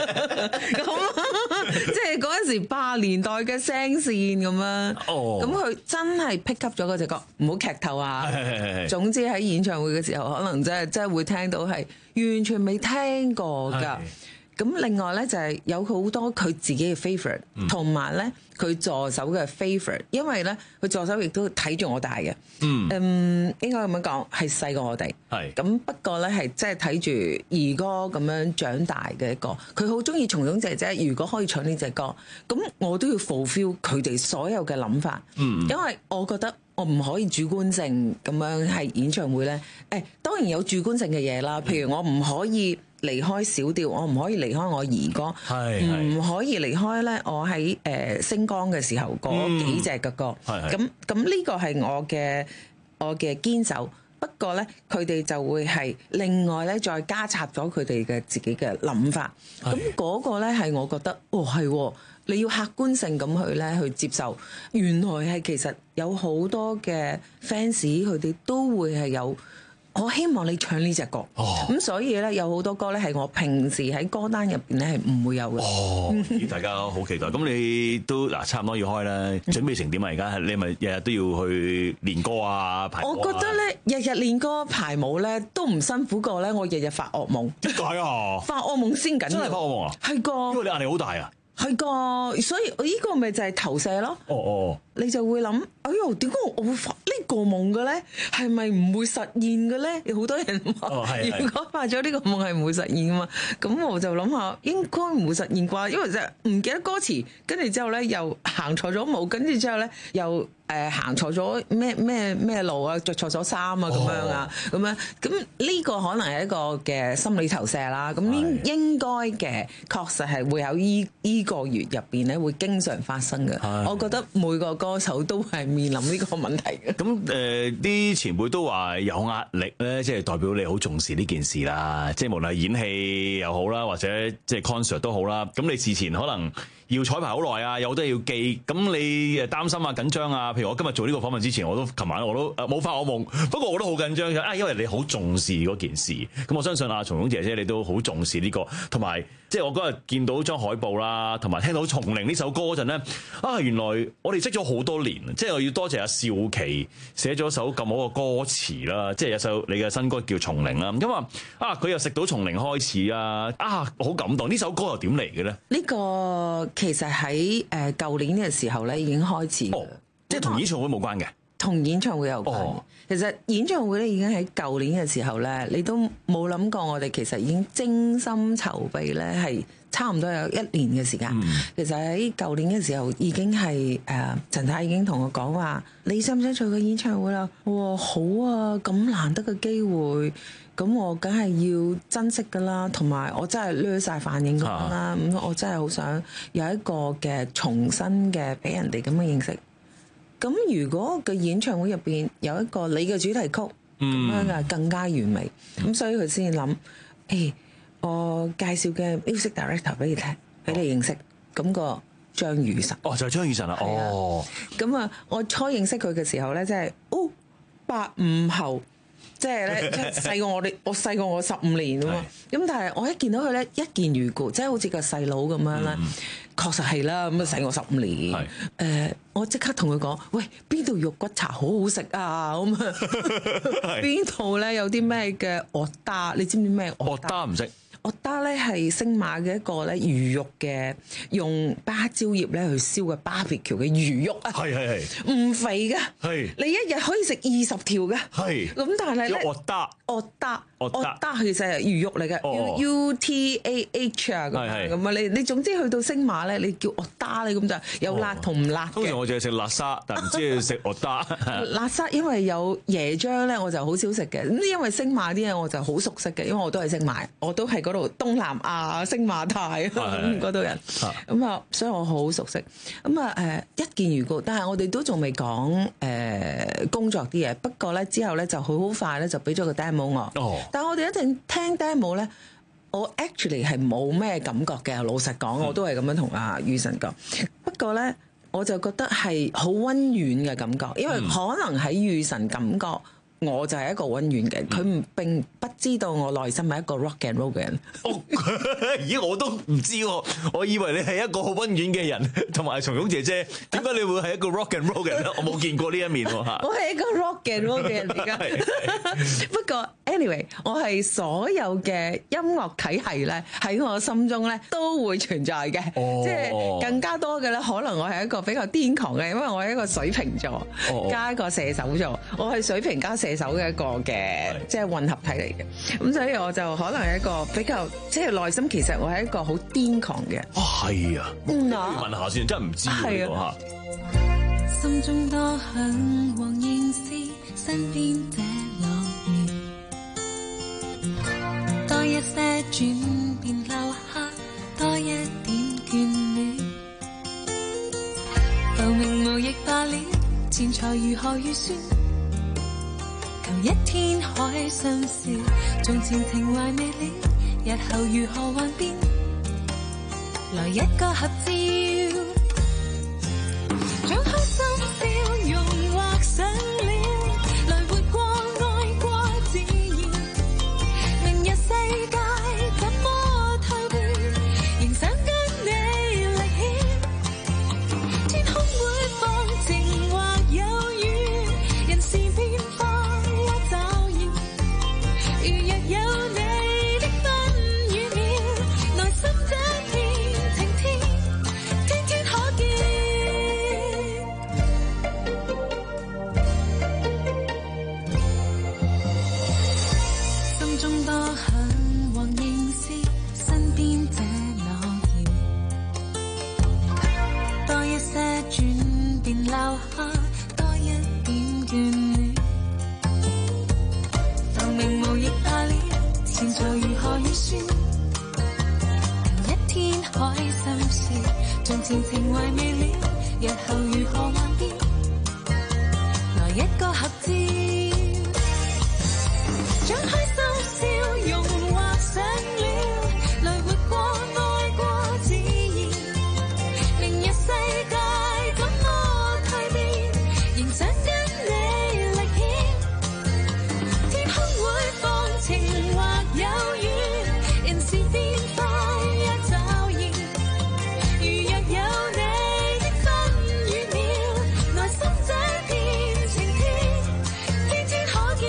即係嗰陣時80年代嘅聲線咁樣。咁佢真係 pick up 咗嗰隻歌，唔好劇透啊！總之喺演唱會嘅時候，可能真係會聽到係完全未聽過㗎。咁另外咧就係有好多佢自己嘅 favourite，同埋咧佢助手嘅 favourite，因為咧佢助手亦都睇住我大嘅，應該咁樣講係細過我哋，咁不過咧係即係睇住兒歌咁樣長大嘅一個，佢好中意松松姐姐，如果可以唱呢隻歌，咁我都要 fulfill 佢哋所有嘅諗法，因為我覺得我唔可以主觀性咁樣係演唱會咧，當然有主觀性嘅嘢啦，譬如我唔可以離開小調，我唔可以離開我兒歌，唔可以離開咧我喺星光嘅時候嗰幾隻嘅歌，咁呢個係我嘅堅守。不過咧，佢哋就會係另外咧再加插咗佢哋嘅自己嘅諗法。咁嗰個咧係我覺得，係你要客觀性咁去接受。原來係其實有好多嘅 fans 佢哋都會係有。我希望你唱呢隻歌，咁所以咧有好多歌咧係我平時喺歌單入邊咧係唔會有嘅。 大家好期待。咁你都差唔多要開啦，準備成點啊？而家你咪日日都要去練歌啊、排舞啊？我覺得咧日日練歌排舞咧都唔辛苦過咧，我日日發噩夢。 點解啊？ 發噩夢先緊要。真係發噩夢啊？ 係個。 因為你壓力好大啊。 係個，所以呢個咪就係投射咯。你就會諗，哎呦，點解我會發呢個夢嘅咧？係咪唔會實現嘅咧？有好多人話，如果發咗呢個夢係唔會實現嘅嘛。咁我就諗下，應該唔會實現啩，因為就唔記得歌詞，跟住之後咧又行錯咗舞，跟住之後咧又行錯咗咩路啊，着錯咗衫啊咁樣啊，咁呢個可能係一個嘅心理投射啦。咁應該嘅，確實係會有依個月入邊咧會經常發生嘅。我覺得每個歌手都係面臨呢個問題嘅。咁啲前輩都話有壓力咧，即係代表你好重視呢件事啦。即係無論係演戲又好啦，或者即係 concert 都好啦。咁你事前可能要彩排好耐啊，有好多嘢要記。咁你擔心啊、緊張啊。譬如我今日做呢個訪問之前，琴晚我都冇發惡夢。不過我都好緊張嘅，因為你好重視嗰件事。咁我相信松松姐姐你都好重視呢個，同埋即係我嗰日見到張海報啦，同埋聽到《松齡》呢首歌嗰陣咧，原來我哋識咗好多年，即係我要多謝阿邵琪寫咗首咁好嘅歌詞啦，即係有首你嘅新歌叫《松齡》啦。咁佢又食到松齡開始好感動。呢首歌又點嚟嘅咧？ 呢個其實喺舊年嘅時候咧已經開始， 即係同演唱會冇關嘅， 同演唱會有關。其實演唱會咧已經喺舊年嘅時候咧，你都冇諗過我哋其實已經精心籌備咧，係差唔多有1年嘅時間。其實喺舊年嘅時候已經係陳太已經同我講話，你想唔想做個演唱會啦？我話好啊，咁難得嘅機會，咁我梗係要珍惜噶啦，同埋我真係掠晒反應咁啦。咁我真係好想有一個嘅重新嘅俾人哋咁嘅認識。咁如果個演唱會入邊有一個你嘅主題曲咁樣嘅更加完美，咁所以佢先諗，我介紹嘅 music director 俾你聽，俾你認識，咁個張雨晨。 就係張雨晨啦。 咁我初認識佢嘅時候咧，即係85後，即係咧細過我細過我15年啊嘛。咁但係我一見到佢咧，一見如故，即係好似個細佬咁樣啦。確實係啦，咁細我15年。我即刻同佢講：喂，邊度肉骨茶好好食啊？咁邊度咧有啲咩嘅惡打？你知唔知咩惡打？ 唔識。 惡打咧係星馬嘅一個咧魚肉嘅，用芭蕉葉咧去燒嘅 barbecue 嘅魚肉啊，係唔肥噶，你一日可以食20條噶，咁但係咧惡打其實係魚肉嚟嘅，UTAH 啊咁啊，你總之去到星馬咧，你叫惡打你咁就有辣同唔辣嘅。 通常我淨係食辣沙，但唔知要食惡打。 辣沙因為有椰漿咧，我就好少食嘅。咁因為星馬啲嘢我就好熟悉嘅，因為我都係星馬，我都係嗰度東南亞星馬泰嗰度人，咁啊，所以我好熟悉。咁啊一見如故，但係我哋都仲未講工作啲嘢。不過咧之後咧就好快咧就俾咗個 demo 我。但係我哋一定聽 demo 咧，我 actually 係冇咩感覺嘅。老實講，我都係咁樣同阿雨神講。不過咧，我就覺得係好溫軟嘅感覺，因為可能喺雨神感覺。我就係一個溫軟嘅，佢並不知道我內心係一個 rock and roll 嘅人。 咦，我都唔知喎，我以為你係一個好溫軟嘅人，同埋松松姐姐，點解你會係一個 rock and roll 嘅人咧？我冇見過呢一面喎嚇。 我係一個 rock and roll 嘅人而家。不過 anyway， 我係所有嘅音樂體系咧喺我心中咧都會存在嘅，即係更加多嘅咧，可能我係一個比較癲狂嘅，因為我係一個水瓶座加一個射手座，我係水瓶加射手嘅一個嘅即係混合體嚟嘅，咁所以我就可能係一個比較即係內心其實我係一個好癲狂嘅。 係啊，問下先，真係唔知喎嚇。 心中多向往認識身邊這樂園，多一些轉變留下多一點眷戀，浮名無益罷了，錢財如何預算？一天開心笑，從前情懷未了，日後如何幻變？來一個合照，將開心笑容畫上了，來活過愛過自然，明日世界怎麼蛻變，仍想跟你歷險，天空會放晴或有雨，人事變化留下多一點眷戀，浮名無益罷了，錢財如何預算？求一天開心笑，從前情懷未了，日後如何幻變？來一個合照，將開心笑容畫上了，來活過愛過自然，明日世界想跟你歷險，天空會放晴或有雨，人事變化也驟然，如若有你的分與秒，內心這片晴天，天天可見。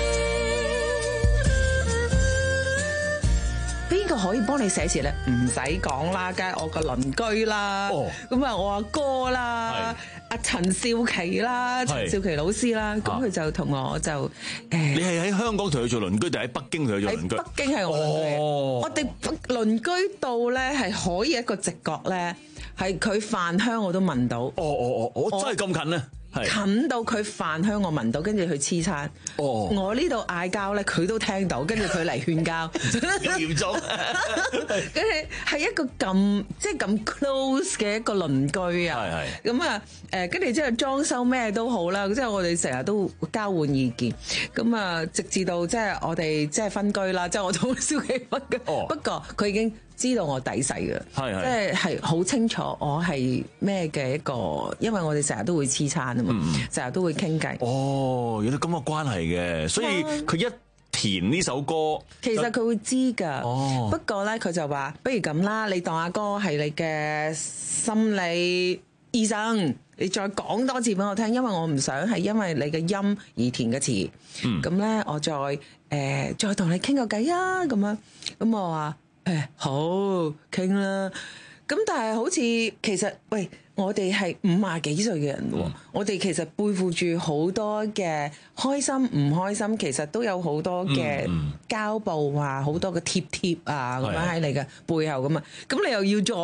邊個可以幫你寫詞咧？唔使講啦，梗係我個鄰居啦，咁啊我阿哥啦。阿陳少琪啦，陳少琪老師啦，咁佢就同我就你係喺香港同佢做鄰居，定喺北京同佢做鄰居？ 喺北京係我鄰居。我哋鄰居到咧係可以一個直覺咧，係佢飯香我都聞到。 我真係咁近咧？ 近到佢飯香我聞到，跟住佢黐餐。我呢度嗌交咧，佢都聽到，跟住佢嚟勸交。 嚴重。 跟住係一個咁即係咁 close 嘅一個鄰居啊。咁啊跟住之後裝修咩都好啦，即係我哋成日都交換意見。咁啊，直至到即係我哋即係分居啦，即係我同小琪分居。不過佢已經知道我底細嘅，即係好清楚我係咩嘅一個，因為我哋成日都會黐餐啊嘛，成日都會傾偈。 有啲咁嘅關係嘅，所以佢一填呢首歌， 其實佢會知㗎。不過咧，佢就話：不如咁啦，你當阿哥係你嘅心理醫生，你再講多次俾我聽，因為我唔想係因為你嘅音而填嘅詞。咁咧，我再同你傾個偈啊，咁樣。咁我話。好傾啦，咁但係好似其實喂，我哋係50幾歲嘅人喎，我哋其實背負住好多嘅開心唔開心，其實都有好多嘅膠布啊，好多嘅貼啊咁樣喺你嘅背後咁啊，咁你又要再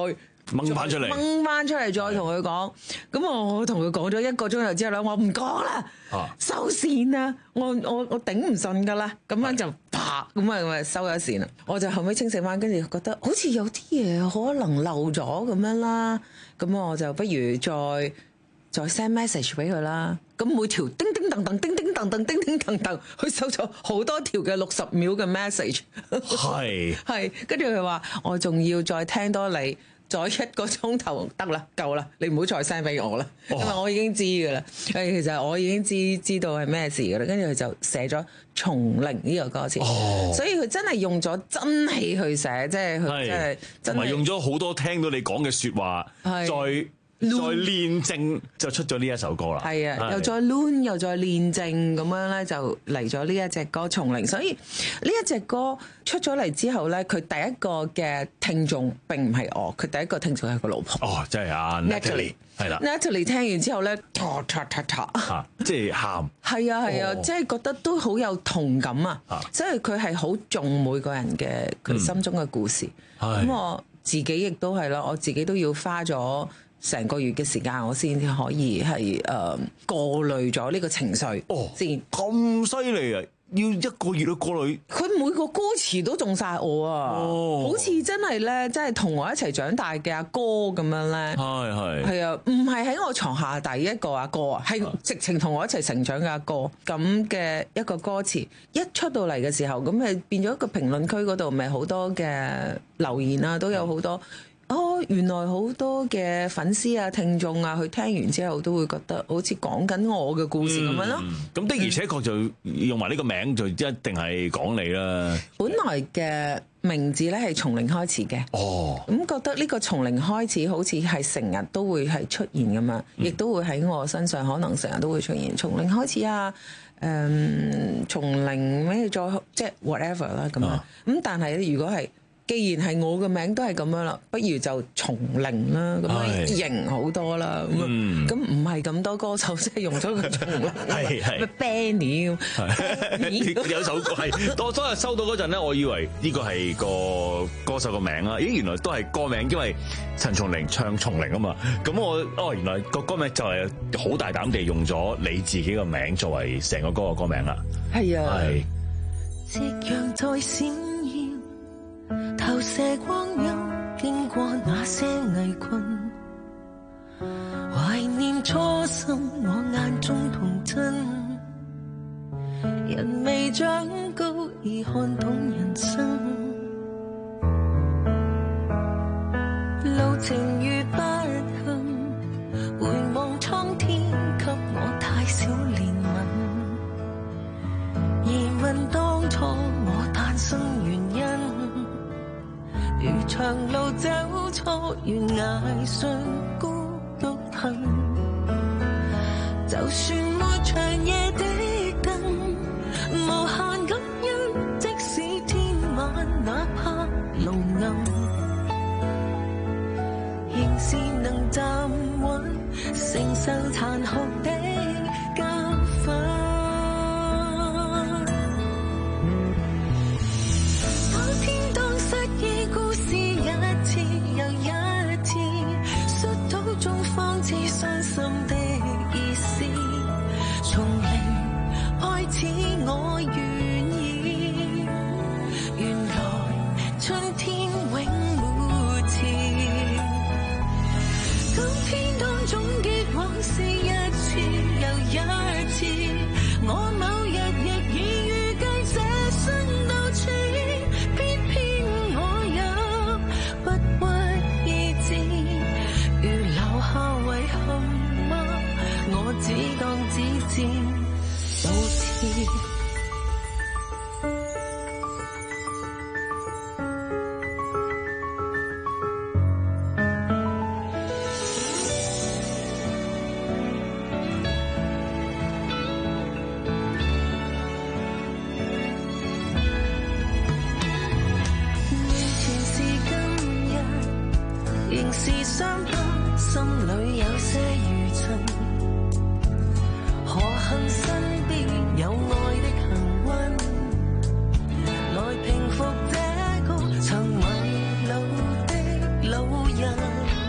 掹翻出嚟， 再同佢講。咁我同佢講咗1個鐘頭之後咧，我唔講啦，收線啦，我頂唔順噶啦，咁樣就啪咁啊收咗線啦。我就後尾清醒翻，跟住覺得好似有啲嘢可能漏咗咁樣啦，咁我就不如再 send message 俾佢啦。咁每條叮叮噔噔、叮叮噔噔、叮叮噔噔，佢收咗好多條嘅60秒嘅 message。係，跟住佢話我仲要再聽多你。再1個鐘頭得啦，夠啦，你唔好再 send 俾我啦，因為我已經知㗎啦。其實我已經知道係咩事㗎啦。跟住佢就寫咗松齡呢個歌詞，所以佢真係用咗真氣去寫，即係佢真係， 同埋用咗好多聽到你講嘅説話，再練正就出咗呢一首歌啦。 係啊，又再攣又再練正咁樣咧，就嚟咗呢一隻歌《松齡》。所以呢一隻歌出咗嚟之後咧，佢第一個嘅聽眾並唔係我，佢第一個聽眾係個老婆。 哦，即係阿 Natalie 係啦。 Natalie 聽完之後咧， 即係喊。 係啊，即係覺得都好有同感啊！即係佢係好重每個人嘅佢心中嘅故事。咁我自己亦都係啦，我自己都要花咗成個月嘅時間，我先至可以係過濾咗呢個情緒。先咁犀利啊！要1個月都過濾。 佢每個歌詞都中晒我啊！好似真係咧，真係同我一齊長大嘅阿哥咁樣咧。係啊，唔係喺我床下第一個阿哥啊，係直情同我一齊成長嘅阿哥咁嘅一個歌詞。一出到嚟嘅時候，咁咪變咗一個評論區嗰度，咪好多嘅留言啊，都有好多。原來好多嘅粉絲啊、聽眾啊，佢聽完之後都會覺得好似講緊我嘅故事咁樣咯。 咁的而且確就用埋呢個名，就一定係講你啦。 本來嘅名字咧係從零開始嘅。咁覺得呢個從零開始好似係成日都會係出現咁樣，亦都會喺我身上可能成日都會出現從零開始啊。從零咩再即係 whatever 啦咁樣。咁但係如果係既然係我嘅名都係咁樣啦，不如就從零啦，咁樣型好多啦。咁唔係咁多歌手即係用咗個從零，咩 Benny 有首歌係當日收到嗰陣咧，我以為呢個係個歌手個名啦。咦，原來都係歌名，因為陳松伶唱從零啊嘛。咁我原來個歌名就係好大膽地用咗你自己個名作為成個歌嘅歌名啦。 係啊， 夕陽在閃耀，投射光陰，經過那些危困，懷念初心，我眼中童真。人未長高，已看懂人生，路程如不幸，回望蒼天，給我太少憐憫。疑問當初我誕生原因，如長路走錯，懸崖上孤獨行。就算沒長夜的燈，無限感恩，即使天晚哪怕龍暗，仍是能站穩，承受殘酷的教訓。知傷心的意思，從零開始我願意，原來春天永沒遲。今天當總結往事一次又一次，我某日亦已預計這生到此，偏偏我又不屈意志。如留下遺憾嗎？我只當只戰無詞。面前是今日，仍是傷疤。心裏有些餘震，何幸身邊有愛的恆溫，來平復這個曾迷路的老人。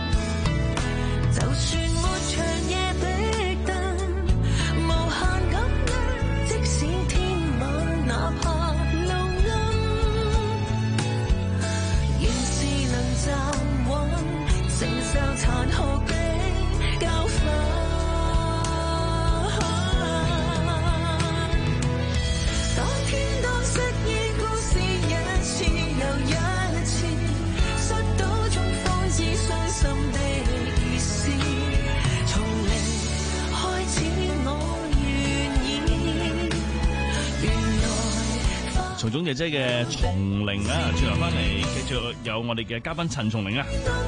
蟲姐姐嘅松伶啊，轉頭翻嚟繼續有我哋嘅嘉賓陳松伶啊。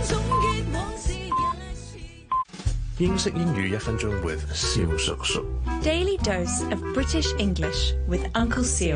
英式英語1分鐘 with 蕭叔叔。 Daily dose of British English with Uncle Seal。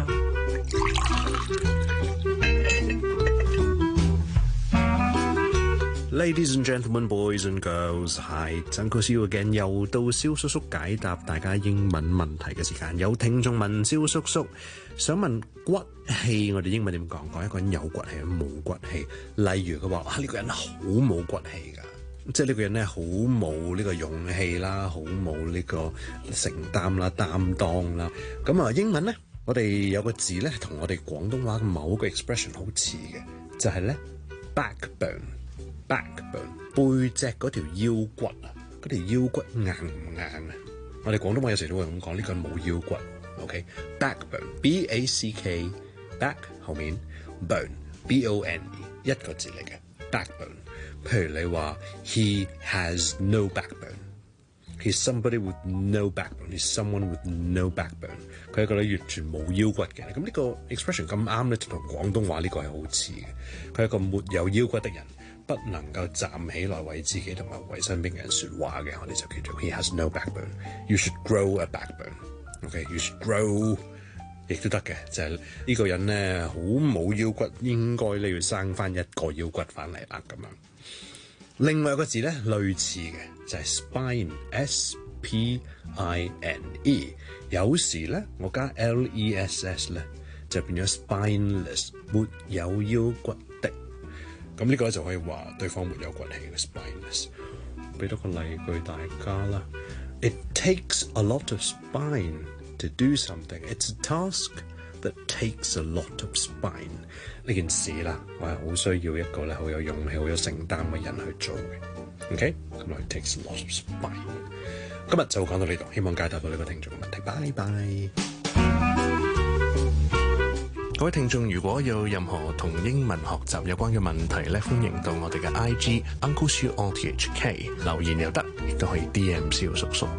Ladies and gentlemen, boys and girls, hi, Uncle Seal again， 又到蕭叔叔解答大家英文問題嘅時間。有聽眾問蕭叔叔，想問骨氣，我哋英文點講？講一個人有骨氣，冇骨氣。例如佢話呢個人好冇骨氣㗎。即係呢個人咧，好冇呢個勇氣啦，好冇呢個承擔啦、擔當啦。咁啊，英文咧，我哋有個字咧，同我哋廣東話嘅某個 expression 好似嘅，就係咧 backbone。背脊嗰條腰骨啊，嗰條腰骨硬唔硬啊？我哋廣東話有時都會咁講，呢個人冇腰骨。OK，backbone， B-A-C-K， back 後面 bone， B-O-N-E， 一個字嚟嘅 backbone。譬如你話 he has no backbone， he's somebody with no backbone， he's someone with no backbone， 佢係一個咧完全冇腰骨嘅。咁呢個 expression 咁啱咧，就同廣東話呢個係好似嘅。佢係一個沒有腰骨的人，不能夠站起來為自己同埋為身邊嘅人説話嘅，我哋就叫做 he has no backbone。 You should grow a backbone。OK，you should grow 亦都得嘅，就係呢個人咧好冇腰骨，應該你要生翻一個腰骨翻嚟啦咁樣。另外一個字咧類似嘅就係 spine， S-P-I-N-E。有時咧我加 L-E-S-S 咧就變咗 spineless， 沒有腰骨的。咁呢個就可以話對方沒有骨氣嘅 spineless。俾多個例句大家啦。It takes a lot of spine to do something. It's a task that takes a lot of spine。 呢件事啦，我係好需要一個咧好有勇氣、好有承擔嘅人去做嘅。OK， 咁我 it takes a lot of spine。今日就講到呢度，希望解答到呢個聽眾嘅問題。拜拜。各位聽眾，如果有任何同英文學習有關嘅問題咧，歡迎到我哋嘅 IG Uncle Siu RTHK 留言又得，亦都可以 DM 蕭叔叔。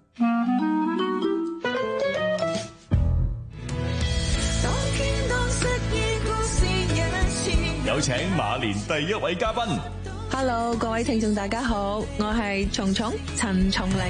有請馬年第一位嘉賓。 Hello， 各位聽眾大家好，我係蟲蟲陳松伶。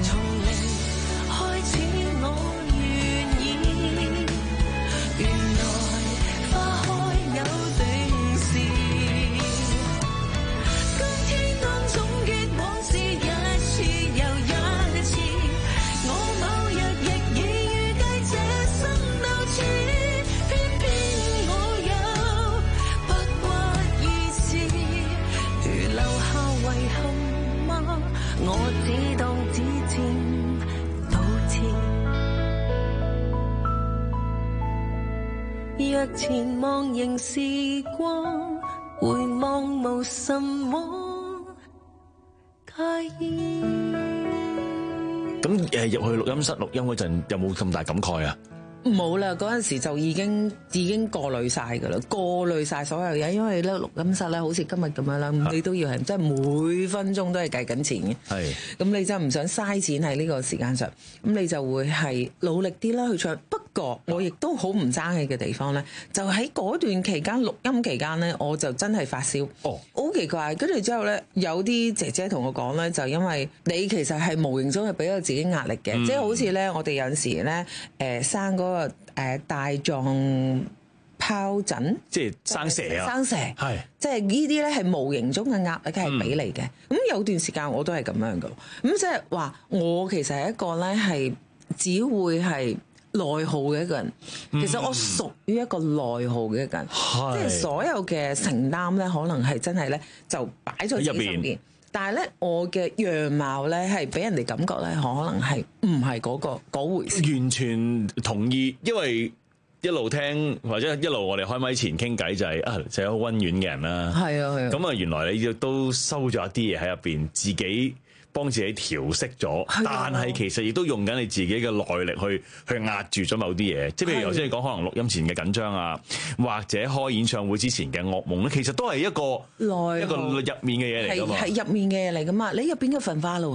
若前望仍是光，回望無什麼介意。 咁入去錄音室錄音嗰陣，有冇咁大感慨啊？ 冇啦，嗰陣時就已經過濾晒㗎啦，過濾晒所有嘢，因為咧錄音室咧好似今日咁樣啦，你都要係即係每分鐘都係計緊錢嘅。係，咁你真係唔想嘥錢喺呢個時間上，咁你就會係努力啲啦去唱。不過我亦都好唔爭氣嘅地方咧，就喺嗰段期間錄音期間咧，我就真係發燒。哦，好奇怪！跟住之後咧，有啲姐姐同我講咧，就因為你其實係無形中係俾咗自己壓力嘅，即係好似咧我哋有陣時咧生嗰個大狀疱疹，即係生蛇啊！生蛇係，即係呢啲咧係無形中嘅壓力係俾你嘅。咁有段時間我都係咁樣噶，咁即係話我其實係一個咧係只會係內耗嘅一個人。其實我屬於一個內耗嘅一個人，即係所有嘅承擔咧，可能係真係咧就擺喺自己身邊。但係咧，我嘅樣貌咧係俾人哋感覺咧，可能係唔係嗰回事。 完全同意，因為一路聽或者一路我哋開咪前傾偈就係就係好溫暖嘅人啦。係啊係啊。咁原來你亦都收咗一啲嘢喺入邊，自己幫自己調適咗，但係其實亦都用緊你自己嘅耐力去壓住咗某啲嘢，即係譬如頭先你講可能錄音前嘅緊張啊，或者開演唱會之前嘅噩夢咧，其實都係一個入面嘅嘢嚟㗎嘛，係入面嘅嘢嚟㗎嘛，你入邊嘅焚化爐係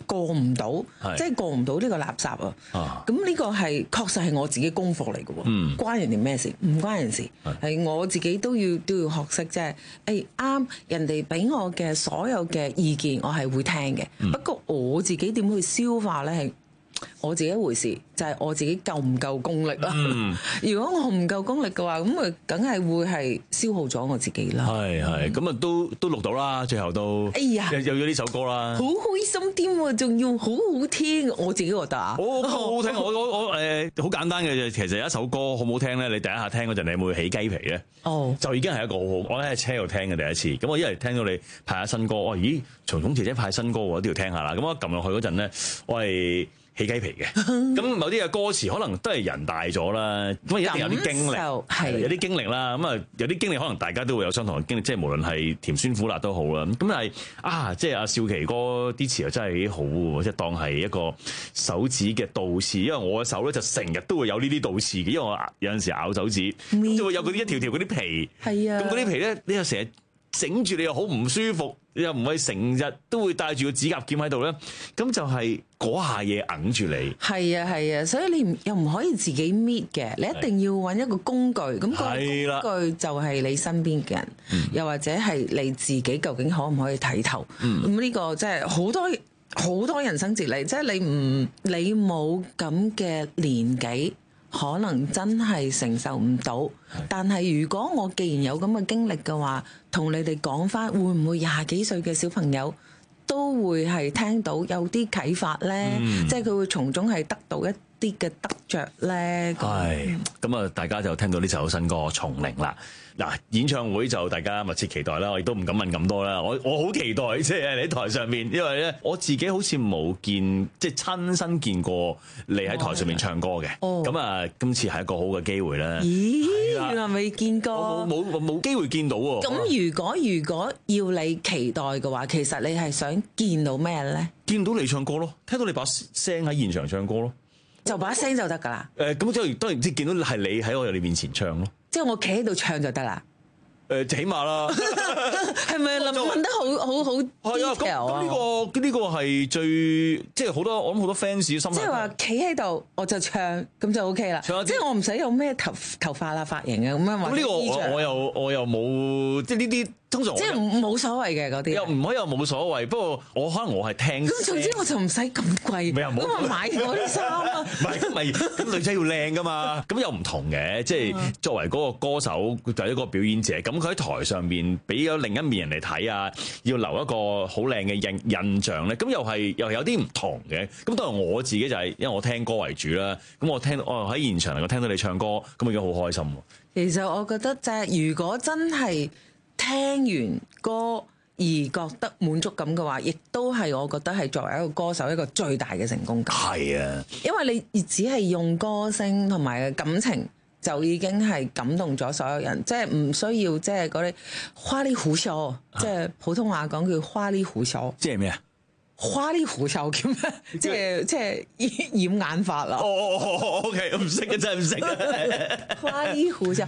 過唔到，即係過唔到呢個垃圾啊！咁呢個係確實係我自己功課嚟嘅喎，關人哋咩事？唔關人事，係我自己都要學識，即係啱人哋俾我嘅所有嘅意見，我係會聽嘅。不過我自己點去消化咧，係我自己一回事，就係我自己夠唔夠功力啦。如果我唔夠功力嘅話，咁啊，梗係會係消耗咗我自己啦。 係咁啊，都錄到啦，最後都有咗呢首歌啦， 好開心添喎，仲要好好聽，我自己覺得啊， 好好聽。我好簡單嘅啫，其實有一首歌好唔好聽咧？你第一下聽嗰陣，你有冇起雞皮咧？就已經係一個好好。我喺車度聽嘅第一次，咁我一嚟聽到你派下新歌，咦，松松姐姐派新歌喎，都要聽下啦。咁我撳落去嗰陣咧，我係起雞皮嘅，咁某啲嘅歌詞可能都係人大咗啦，咁一定有啲經歷，係有啲經歷啦。咁啊，有啲經歷可能大家都會有相同嘅經歷，即係無論係甜酸苦辣都好啦。咁但係即係阿少琪哥啲詞又真係幾好喎，即係當係一個手指嘅倒刺，因為我嘅手咧就成日都會有呢啲倒刺嘅，因為我有陣時咬手指，咁就會有嗰啲一條條嗰啲皮，咁嗰啲皮咧，你又成日整住你又好唔舒服，你又唔係成日都會帶住個指甲鉗喺度咧，咁就係嗰下嘢揞住你。係啊，所以你又唔可以自己搣嘅，你一定要揾一個工具。咁個工具就係你身邊嘅人，又或者係你自己究竟可唔可以睇透？咁呢個即係好多人生哲理，即係你冇咁嘅年紀，可能真係承受唔到。但係如果我既然有咁嘅經歷嘅話，同你哋講翻，會唔會廿幾歲嘅小朋友都會係聽到有啲啟發咧？即係佢會從中係得到一啲嘅得着咧。係咁啊！大家就聽到呢首新歌《叢鈴》啦。嗱，演唱會就大家密切期待啦。我亦都唔敢問咁多啦。我好期待，即係你喺台上面，因為咧我自己好似冇見，即係親身見過你喺台上面唱歌嘅。咁啊，今次係一個好嘅機會啦。咦？原來未見過？我冇機會見到喎。咁如果要你期待嘅話，其實你係想見到咩咧？見到你唱歌咯，聽到你把聲喺現場唱歌咯，就把聲就得㗎啦。咁即係當然即係見到係你喺我哋面前唱咯。即係我企喺度唱就得啦。起碼啦。係咪問得好 detail 啊？咁呢個係最即係好多我諗好多 fans 心。即係話企喺度我就唱咁就 OK 啦。即係我唔使有咩頭髮啦、髮型啊咁樣。咁呢個我又冇即係呢啲。通常即係冇所謂嘅嗰啲，又唔可以又冇所謂。不過我可能我係聽。咁總之我就唔使咁貴，咁我買嗰啲衫啊。唔係，咁女仔要靚噶嘛。咁又唔同嘅，即係作為嗰個歌手或者嗰個表演者，咁佢喺台上面俾咗另一面人嚟睇啊，要留一個好靚嘅印象咧。咁又有啲唔同嘅。咁當然我自己就係因為我聽歌為主啦。咁我喺現場我聽到你唱歌，咁已經好開心。其實我覺得就係如果真係聽完歌而覺得滿足感嘅話，亦都係我覺得係作為一個歌手一個最大嘅成功感。係啊，因為你只係用歌聲同埋感情就已經係感動咗所有人，即係唔需要即係嗰啲花里胡哨，即係普通話講叫花里胡哨。即係咩啊？花里胡哨叫咩？即係掩眼法啦。OK， 唔識嘅真係唔識。花里胡哨，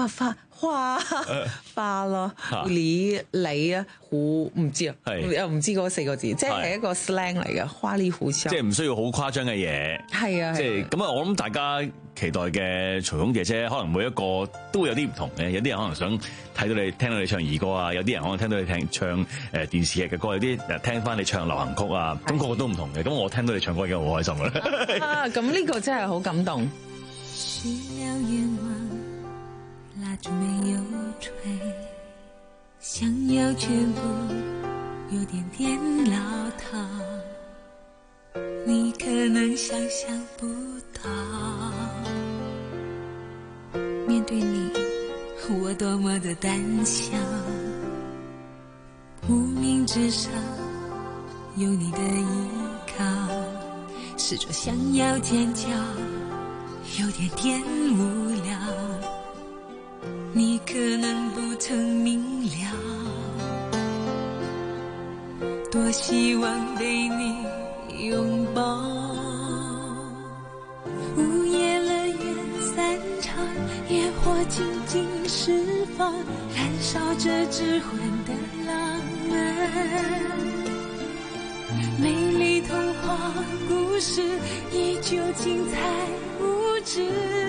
花咯，你啊，胡唔知啊，又唔知嗰4個字，即係一個 slang 嚟嘅。花里胡哨，即係唔需要好誇張嘅嘢。係啊，即係咁啊！我諗大家期待嘅曹勇姐姐，可能每一個都會有啲唔同嘅。有啲人可能想睇到你聽到你唱兒歌啊，有啲人可能聽到你唱電視劇嘅歌，有啲人聽翻你唱流行曲啊，咁個個都唔同嘅。咁我聽到你唱歌已經好開心啦。咁呢個真係好感動。蠟燭沒有吹，想要卻不有點點老套，你可能想象不到，面對你我多麼的膽小，無名指上有你的依靠，試着想要尖叫，有點點無聊，你可能不曾明了，多希望被你擁抱。午夜樂園散場，野火靜靜釋放，燃燒着智慧的浪漫。 美丽童話故事依舊精彩無止，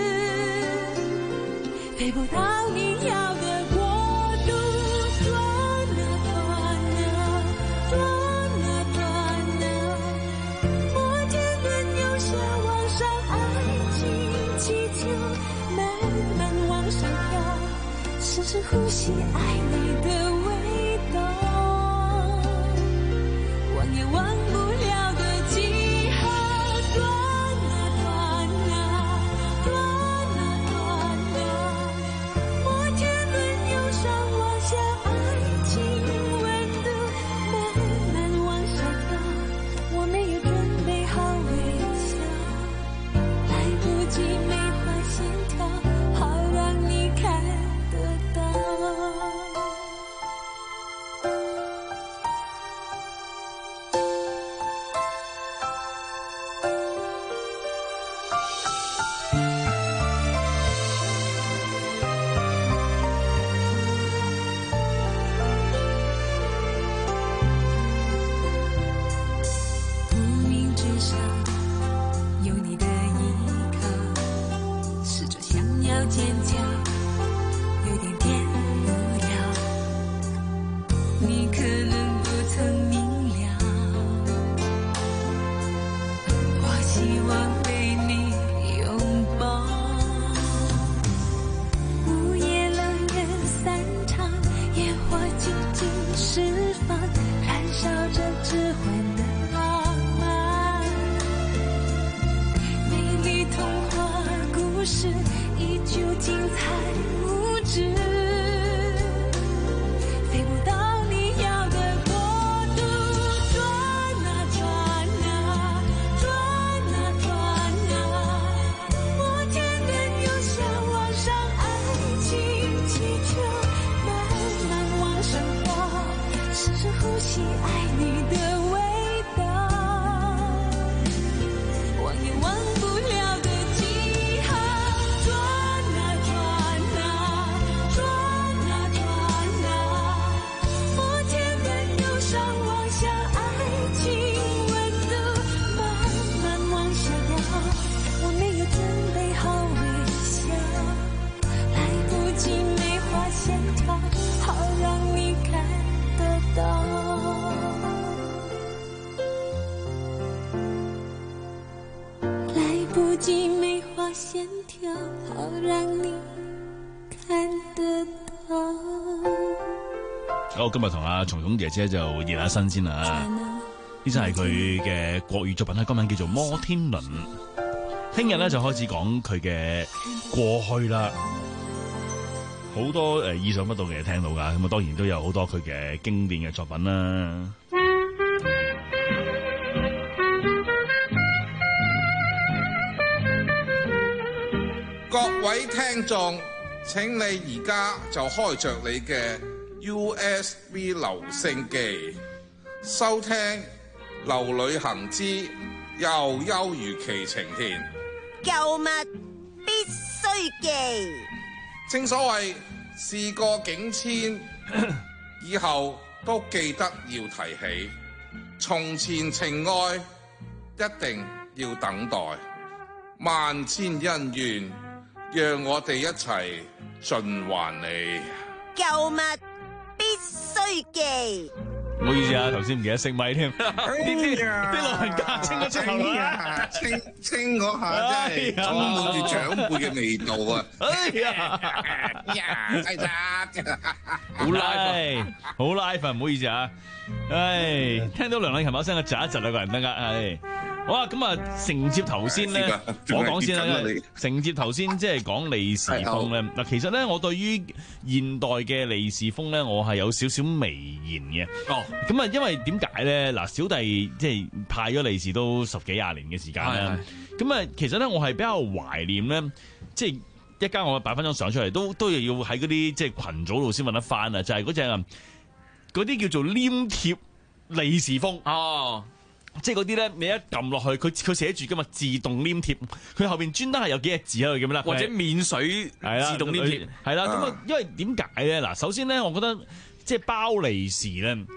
飛不到你要的國度，斷啊斷啊斷啊斷啊，摩天輪又向往上，愛情氣球慢慢往上跳，深深呼吸愛你的味道，忘也忘不了的記號，斷啊斷啊斷啊斷啊，摩天輪由上往下，愛情溫度慢慢往下跳，我沒有準備好微笑，來不及美化線條，好讓你看得到。无名之上有你的依靠，試着想要堅強，有點點無聊，你可能不曾明了，我希望被你擁抱，午夜冷月散場，煙火靜靜釋放，燃燒着智慧的浪漫，美麗童話故事依舊精彩無止，飛不到你要的國度，轉啊轉啊轉啊轉啊，摩天輪由下往上，愛情氣球慢慢往上跳，深深呼吸愛你的味道，忘也忘不了的記號，轉啊轉啊轉啊轉啊，摩天輪由上往下，愛情溫度慢慢往下掉，我沒有準備好微笑，來不及美化線條，好讓你看得到。來不及美化線條，好讓你看得到。 好，今日同阿松松姐姐就熱下身先啦。呢真係佢嘅國語作品咧，今日叫做《摩天輪》。聽日咧就開始講佢嘅過去啦，好多意想不到嘅嘢聽到噶。咁啊，當然都有好多佢嘅經典嘅作品啦。 各位聽眾，請你而家就開着你嘅 USB 留聲機，收聽《劉旅行之又休如期呈現》。 舊物必須記。 正所謂事過境遷，以後都記得要提起。從前情愛一定要等待，萬千恩怨，讓我哋一齊盡還你。 舊物必須記。 唔好意思啊，頭先唔記得熄咪添，啲老人家清咗出頭啦， 清嗰下真係充滿住長輩嘅味道啊！ 哎呀，好 live，好 live 啊！唔好意思啊，唉，聽到梁禮勤把聲啊，窒一窒啊，個人得㗎，係。好啦，咁啊，承接頭先咧，我講先啦。承接頭先即係講利是封咧。嗱，其實咧，我對於現代嘅利是封咧，我係有少少微言嘅。哦，咁啊，因為點解咧？嗱，小弟即係派咗利是都10幾20年嘅時間啦。咁啊，其實咧，我係比較懷念咧，即係一間我擺翻張相出嚟，都要喺嗰啲即係群組度先揾得翻啊！就係嗰隻嗰啲叫做黏貼利是封。哦。即係嗰啲咧，你一撳落去，佢寫住㗎嘛，自動黏貼，佢後邊專登係有幾隻字喺度嘅咩啦？ 或者免水自動黏貼， 係啦。咁啊，因為點解咧？嗱，首先咧，我覺得即係包利是咧，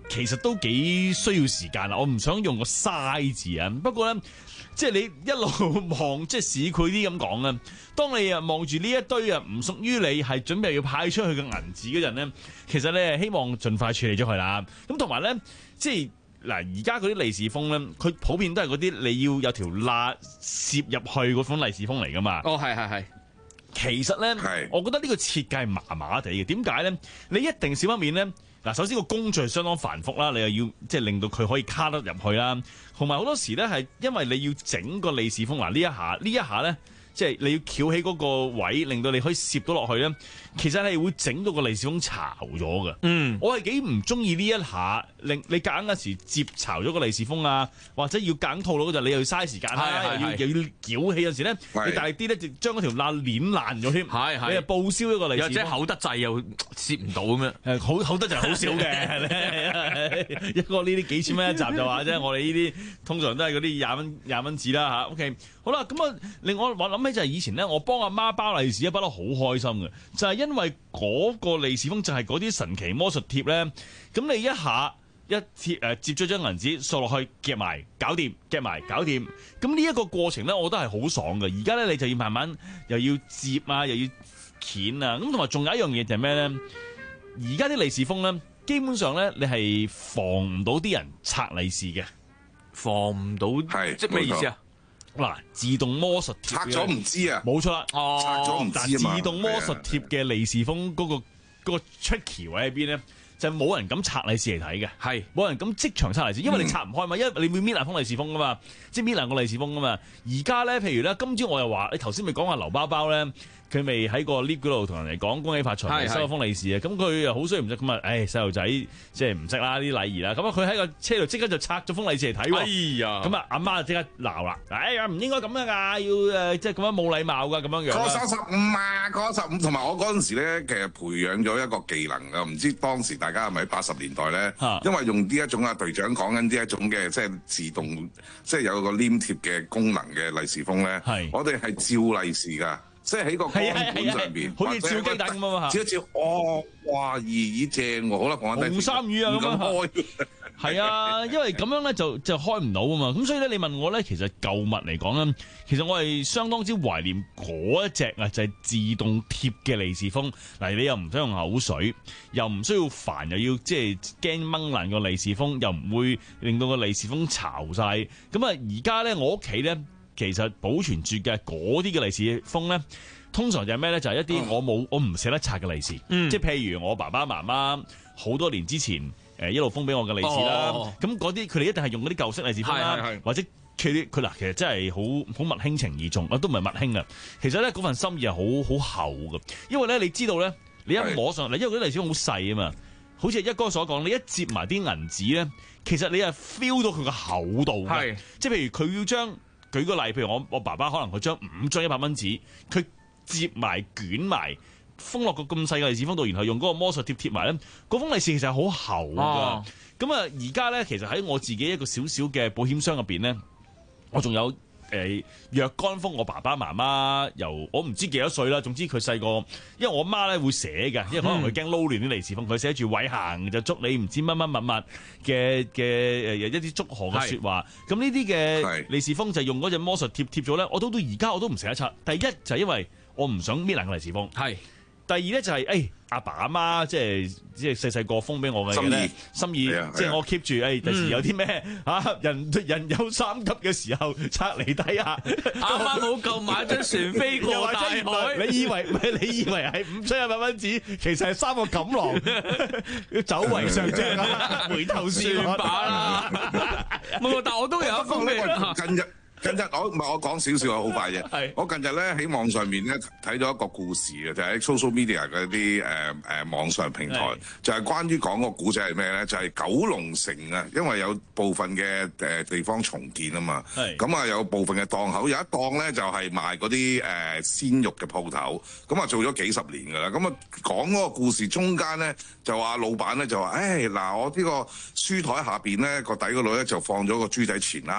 其實都幾需要時間啦。我唔想用個嘥字啊，不過咧。即係你一路望，即係市儈啲咁講啊。當你啊望住呢一堆啊唔屬於你係準備要派出去嘅銀紙嗰陣咧，其實你係希望盡快處理咗佢啦。咁同埋咧，即係嗱，而家嗰啲利是封咧，佢普遍都係嗰啲你要有條罅攝入去嗰款利是封嚟噶嘛。 哦，係。 其實咧，我覺得呢個設計係麻麻地嘅。點解咧？你一定少不免咧。嗱，首先個工序相當繁複啦，你又要即係令到佢可以卡得入去啦，同埋好多時咧係因為你要整個利是封，嗱呢一下咧，即係你要翹起嗰個位，令到你可以攝到落去咧，其實係會整到個利是封巢咗嘅。我係幾唔中意呢一下，令你夾硬嗰時接巢咗個利是封啊，或者要夾硬套路嗰陣，你又要嘥時間啦，又要翹起，有時咧你大力啲咧，就將嗰條罅攣爛咗添，你又報銷一個利是封， 又或者厚得滯又攝唔到咁樣， 厚得就係好少嘅，一個呢啲幾千蚊一集就話啫，我哋呢啲通常都係嗰啲廿蚊紙啦嚇。OK， 好啦，咁啊，令我諗起就係以前咧，我幫阿媽包利是一包得好開心嘅，就係因為嗰個利是封就係嗰啲神奇魔術貼咧，咁你一下一貼接咗張銀紙掃落去夾埋搞掂，夾埋搞掂，咁呢一個過程咧，我覺得係好爽嘅。而家咧你就要慢慢又要摺啊，又要鉗啊，咁同埋仲有一樣嘢就係咩咧？而家啲利是封咧，基本上咧你係防唔到啲人拆利是嘅， 防唔到即係咩意思啊？ 嗱，自動魔術貼拆咗唔知啊， 冇錯啦， 拆咗唔知啊嘛。 自動魔術貼嘅利是封嗰個 tricky 位喺邊咧？就冇人敢拆利是嚟睇嘅，係冇人敢即場拆利是，因為你拆唔開嘛，因為你會搣爛封利是封噶嘛，即係搣爛個利是封噶嘛。而家咧，譬如咧，今朝我又話，你頭先咪講話劉包包咧，佢未喺個 lift 嗰度同人哋講恭喜發財，收咗封利是啊。咁佢又好衰唔識咁啊，細路仔即係唔識啦啲禮儀啦。咁啊，佢喺個車度即刻就拆咗封利是嚟睇喎。哎呀！咁啊，阿媽就即刻鬧啦。哎呀，唔應該咁樣㗎，要即係咁樣冇禮貌㗎，咁樣樣。 過35啊，過15，同埋我嗰陣時咧，其實培養咗一個技能㗎，唔知當時大家係咪80年代咧？因為用呢一種隊長講緊呢一種嘅即係自動，即係有個黏貼嘅功能嘅利是封咧。我哋係照利是㗎。即係喺個光盤上邊， 好似照雞蛋咁啊嘛！ 照一照，哦，哇，咦正喎！好啦，講緊紅衫魚啊咁樣，係啊，因為咁樣咧就開唔到啊嘛。咁所以咧，你問我咧，其實舊物嚟講咧，其實我係相當之懷念嗰一隻啊，就係自動貼嘅利是封。嗱，你又唔使用口水，又唔需要煩，又要即係驚掹爛個利是封，又唔會令到個利是封巢晒。咁啊，而家咧我屋企咧。其實保存住嘅嗰啲嘅利是封咧，通常就係咩咧？就係一啲我唔捨得拆嘅利是，即係譬如我爸爸媽媽好多年之前一路封俾我嘅利是啦。咁嗰啲佢哋一定係用嗰啲舊式利是封啦，或者佢嗱其實真係好物輕情意重啊，都唔係物輕啊。其實咧嗰份心意係好厚嘅，因為咧你知道咧，你一摸上嚟，因為嗰啲利是封好細啊嘛，好似一哥所講，你一接埋啲銀紙咧，其實你係 feel 到佢個厚度嘅，即係譬如佢要將。舉個例，譬如我爸爸可能佢將5張100蚊紙，佢摺埋捲埋封落個咁細嘅利是封度，然後用嗰個魔術貼埋咧，嗰封利是其實係好厚㗎。咁啊，而家咧其實喺我自己一個小小嘅保險箱入邊咧，我仲有若干封我爸爸媽媽由我唔知幾多歲啦，總之佢細個，因為我媽咧會寫嘅，因為可能佢驚撈亂啲利是封，佢寫住偉行就祝你唔知乜乜物物嘅一啲祝賀嘅説話。咁呢啲嘅利是封就用嗰隻魔術貼咗咧，我到而家我都唔捨得拆。第一就係因為我唔想搣爛個利是封，第二咧就係阿爸阿媽即係細個封俾我嘅嘢心意，即係我 keep 住第時有啲咩人有3急嘅時候拆嚟睇下， 啱啱好夠買張船飛過大海。 你以為係5張100蚊紙，其實係3個錦囊，要走為上將啊，回頭是岸啦。但我都有一封咩？ 近日我講少少啊，好快啫。我近日咧喺網上面咧睇到一個故事嘅，就喺 social media 嘅啲網上平台，就係關於講個古仔係咩咧？就係九龍城啊，因為有部分嘅地方重建啊嘛，咁啊有部分嘅檔口，有一檔咧就係賣嗰啲鮮肉嘅鋪頭，咁啊做咗幾十年㗎啦。咁啊講嗰個故事中間咧就話老闆咧就話：嗱，我呢個書台下邊咧個底嗰度咧就放咗個豬仔錢罌。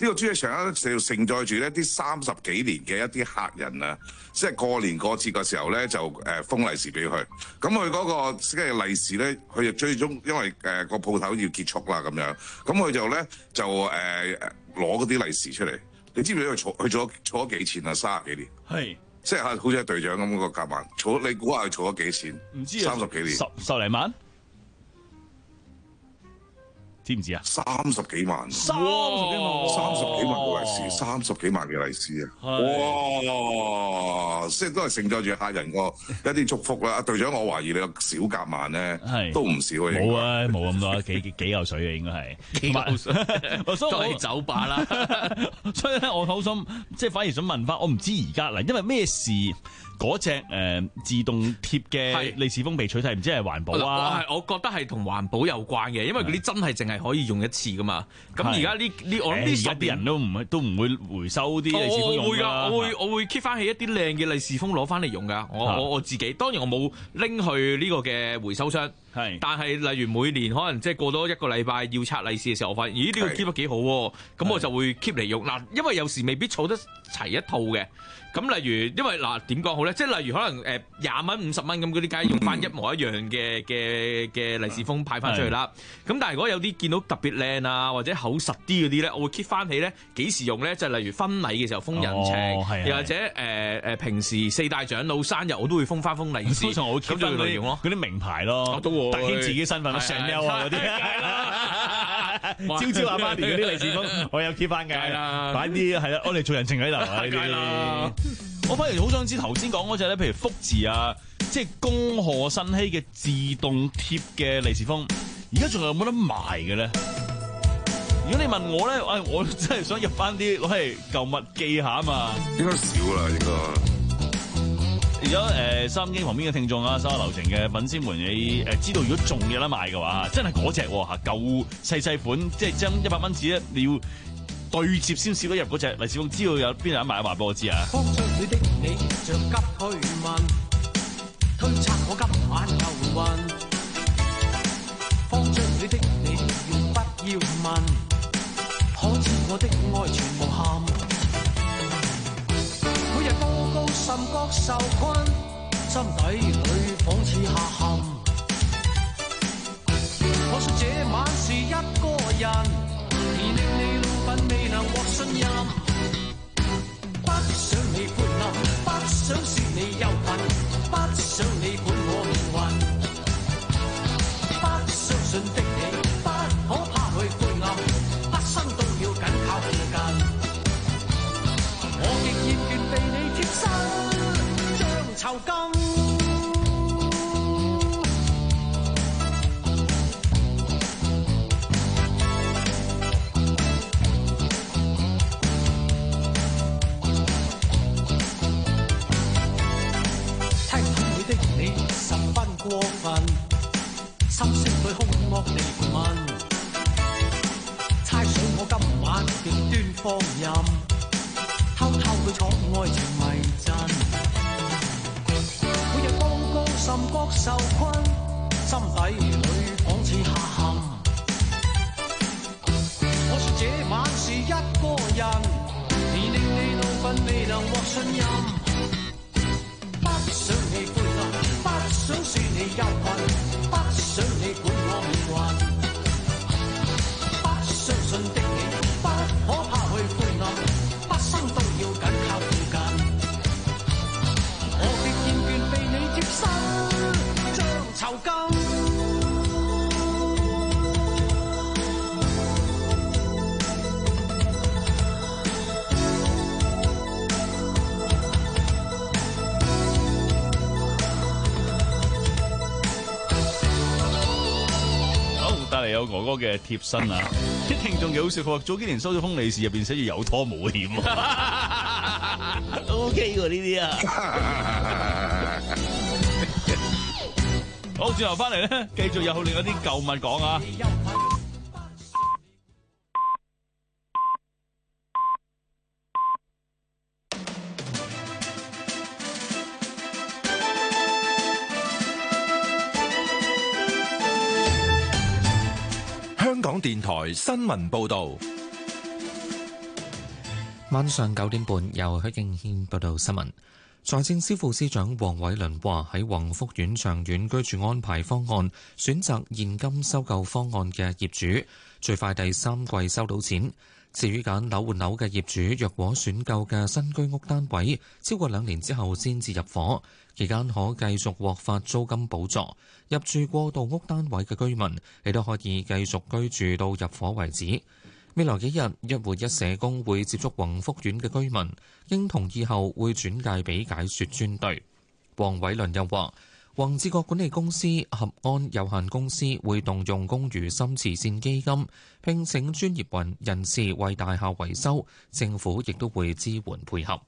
個主席場咧就承載住呢啲30幾年嘅一啲客人啊，即係過年過節嘅時候咧就封利是俾佢。咁佢嗰個即係利是咧，佢就最終因為個鋪頭要結束啦咁樣，咁佢就咧就攞嗰啲利是出嚟。你知唔知佢儲咗幾錢啊？30幾年。係。即係好似隊長咁個夾萬，你估下佢儲咗幾錢？唔知啊，30幾年， 十零萬，知唔知啊？30幾萬 ，30幾萬嘅利是，30幾萬嘅利是啊！哇，即係都係承載住客人個一啲祝福啦。隊長，我懷疑你個小夾萬咧，都唔少啊。 冇啊，冇咁多，幾嚿水嘅應該係。 幾嚿水， 所以都係酒吧啦。 所以咧，我好想即係反而想問翻，我唔知而家嗱，因為咩事嗰隻自動貼嘅利是封被取締，唔知係環保啊？ 我覺得係同環保有關嘅，因為嗰啲真係淨係可以用一次噶嘛。咁而家呢，我諗呢10 啲人都唔會回收啲利是封用㗎。 我會 keep 翻起一啲靚嘅利是封攞翻嚟用㗎。我自己當然我冇拎去呢個嘅回收箱。但係例如每年可能即係過多1個禮拜要拆利是嘅時候，我發現咦呢個 keep 得幾好喎，咁我就會 keep 嚟用嗱，因為有時未必儲得齊一套嘅。咁例如，因為嗱點講好咧？即係例如可能20蚊、50蚊咁嗰啲，梗係用翻一模一樣嘅利是封派翻出去啦。咁但係如果有啲見到特別靚啊，或者厚實啲嗰啲咧，我會 keep 翻起咧幾時用咧？就係例如婚禮嘅時候封人情，又或者平時4大長老生日我都會封翻封利是。通常我會 keep 翻嗰啲名牌咯，突顯自己身份咯，Chanel啊嗰啲，朝阿媽咪嗰啲利是封我有 keep 翻嘅，擺啲係啦，我哋做人情喺度啊呢啲。我反而好想知頭先講嗰隻咧，譬如福字啊，即係恭賀新禧嘅自動貼嘅利是封，而家仲有冇得賣嘅咧？如果你問我咧，我真係想入翻啲攞嚟舊物記下啊嘛。 應該少啦，應該。 而家收音機旁邊嘅聽眾啊，手下留情嘅粉絲們，你知道如果仲有得賣嘅話，真係嗰隻嚇舊細款，即係將100蚊紙咧，你要對接先攝得入嗰隻利是封，知道有邊有得賣話俾我知啊！ 方丈裏的你着急去問，推測我今晚又運。方丈裏的你要不要問？可知我的愛全無憾。每日高高甚覺受困，心底裏仿似下陷。我想這晚是一個人。而令你老闆未能獲信任，不想你歡樂，不想說你憂困，不想你管我命運，不相信的你，不可怕去灰暗，畢生都要緊靠附近。我亦厭倦被你貼身，像囚禁。過分，心聲裏兇惡地問，猜想我今晚極端放任，偷偷去闖愛情迷陣。每日高高甚覺受困，心底裏仿似下陷。我說這晚是一個人，而令你怒憤未能獲信任。不想你灰暗，不想說你憂困，不想你管我命運，不相信的你，不可怕去灰暗，畢生都要緊靠附近。我極厭倦被你貼身，像囚禁。 帶嚟有哥哥嘅貼身啊！啲聽眾幾好笑，佢話早幾年收咗封利是，入邊寫住有拖冇險，OK 喎呢啲啊！好，轉頭翻嚟咧，繼續有另一啲舊物講啊！ 香港電台新聞報道， 晚上9點半，由許敬軒報道新聞。財政司副司長黃偉綸話：喺宏福苑長遠居住安排方案選擇現金收購方案嘅業主，最快第3季收到錢。至於揀樓換樓嘅業主，若果選購嘅新居屋單位超過2年之後先至入伙，期間可繼續獲發租金補助。入住過渡屋單位嘅居民亦都可以繼續居住到入伙為止。未來幾日，一活一社工會接觸宏福苑嘅居民，經同意後會轉介俾解說專隊。黃偉綸又話，宏志國管理公司合安有限公司會動用公餘心慈善基金，聘請專業人士為大廈維修，政府亦都會支援配合。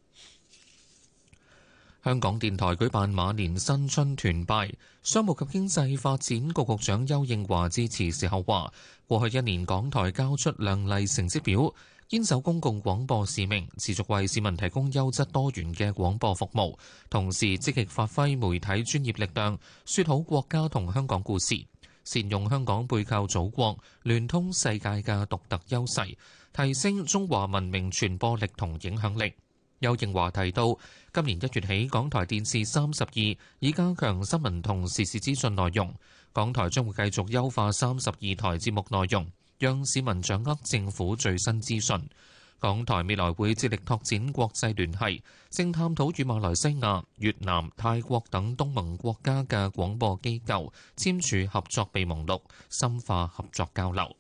香港電台舉辦馬年新春團拜，商務及經濟發展局局長邱應華致辭時候話：過去1年港台交出亮麗成績表，堅守公共廣播使命，持續為市民提供優質多元嘅廣播服務，同時積極發揮媒體專業力量，說好國家同香港故事，善用香港背靠祖國、聯通世界嘅獨特優勢，提升中華文明傳播力同影響力。邱應華提到，今年1月起，港台電視32已加強新聞同時事資訊內容，港台將會繼續優化32台節目內容，讓市民掌握政府最新資訊。港台未來會致力拓展國際聯繫，正探討與馬來西亞、越南、泰國等東盟國家嘅廣播機構簽署合作備忘錄，深化合作交流。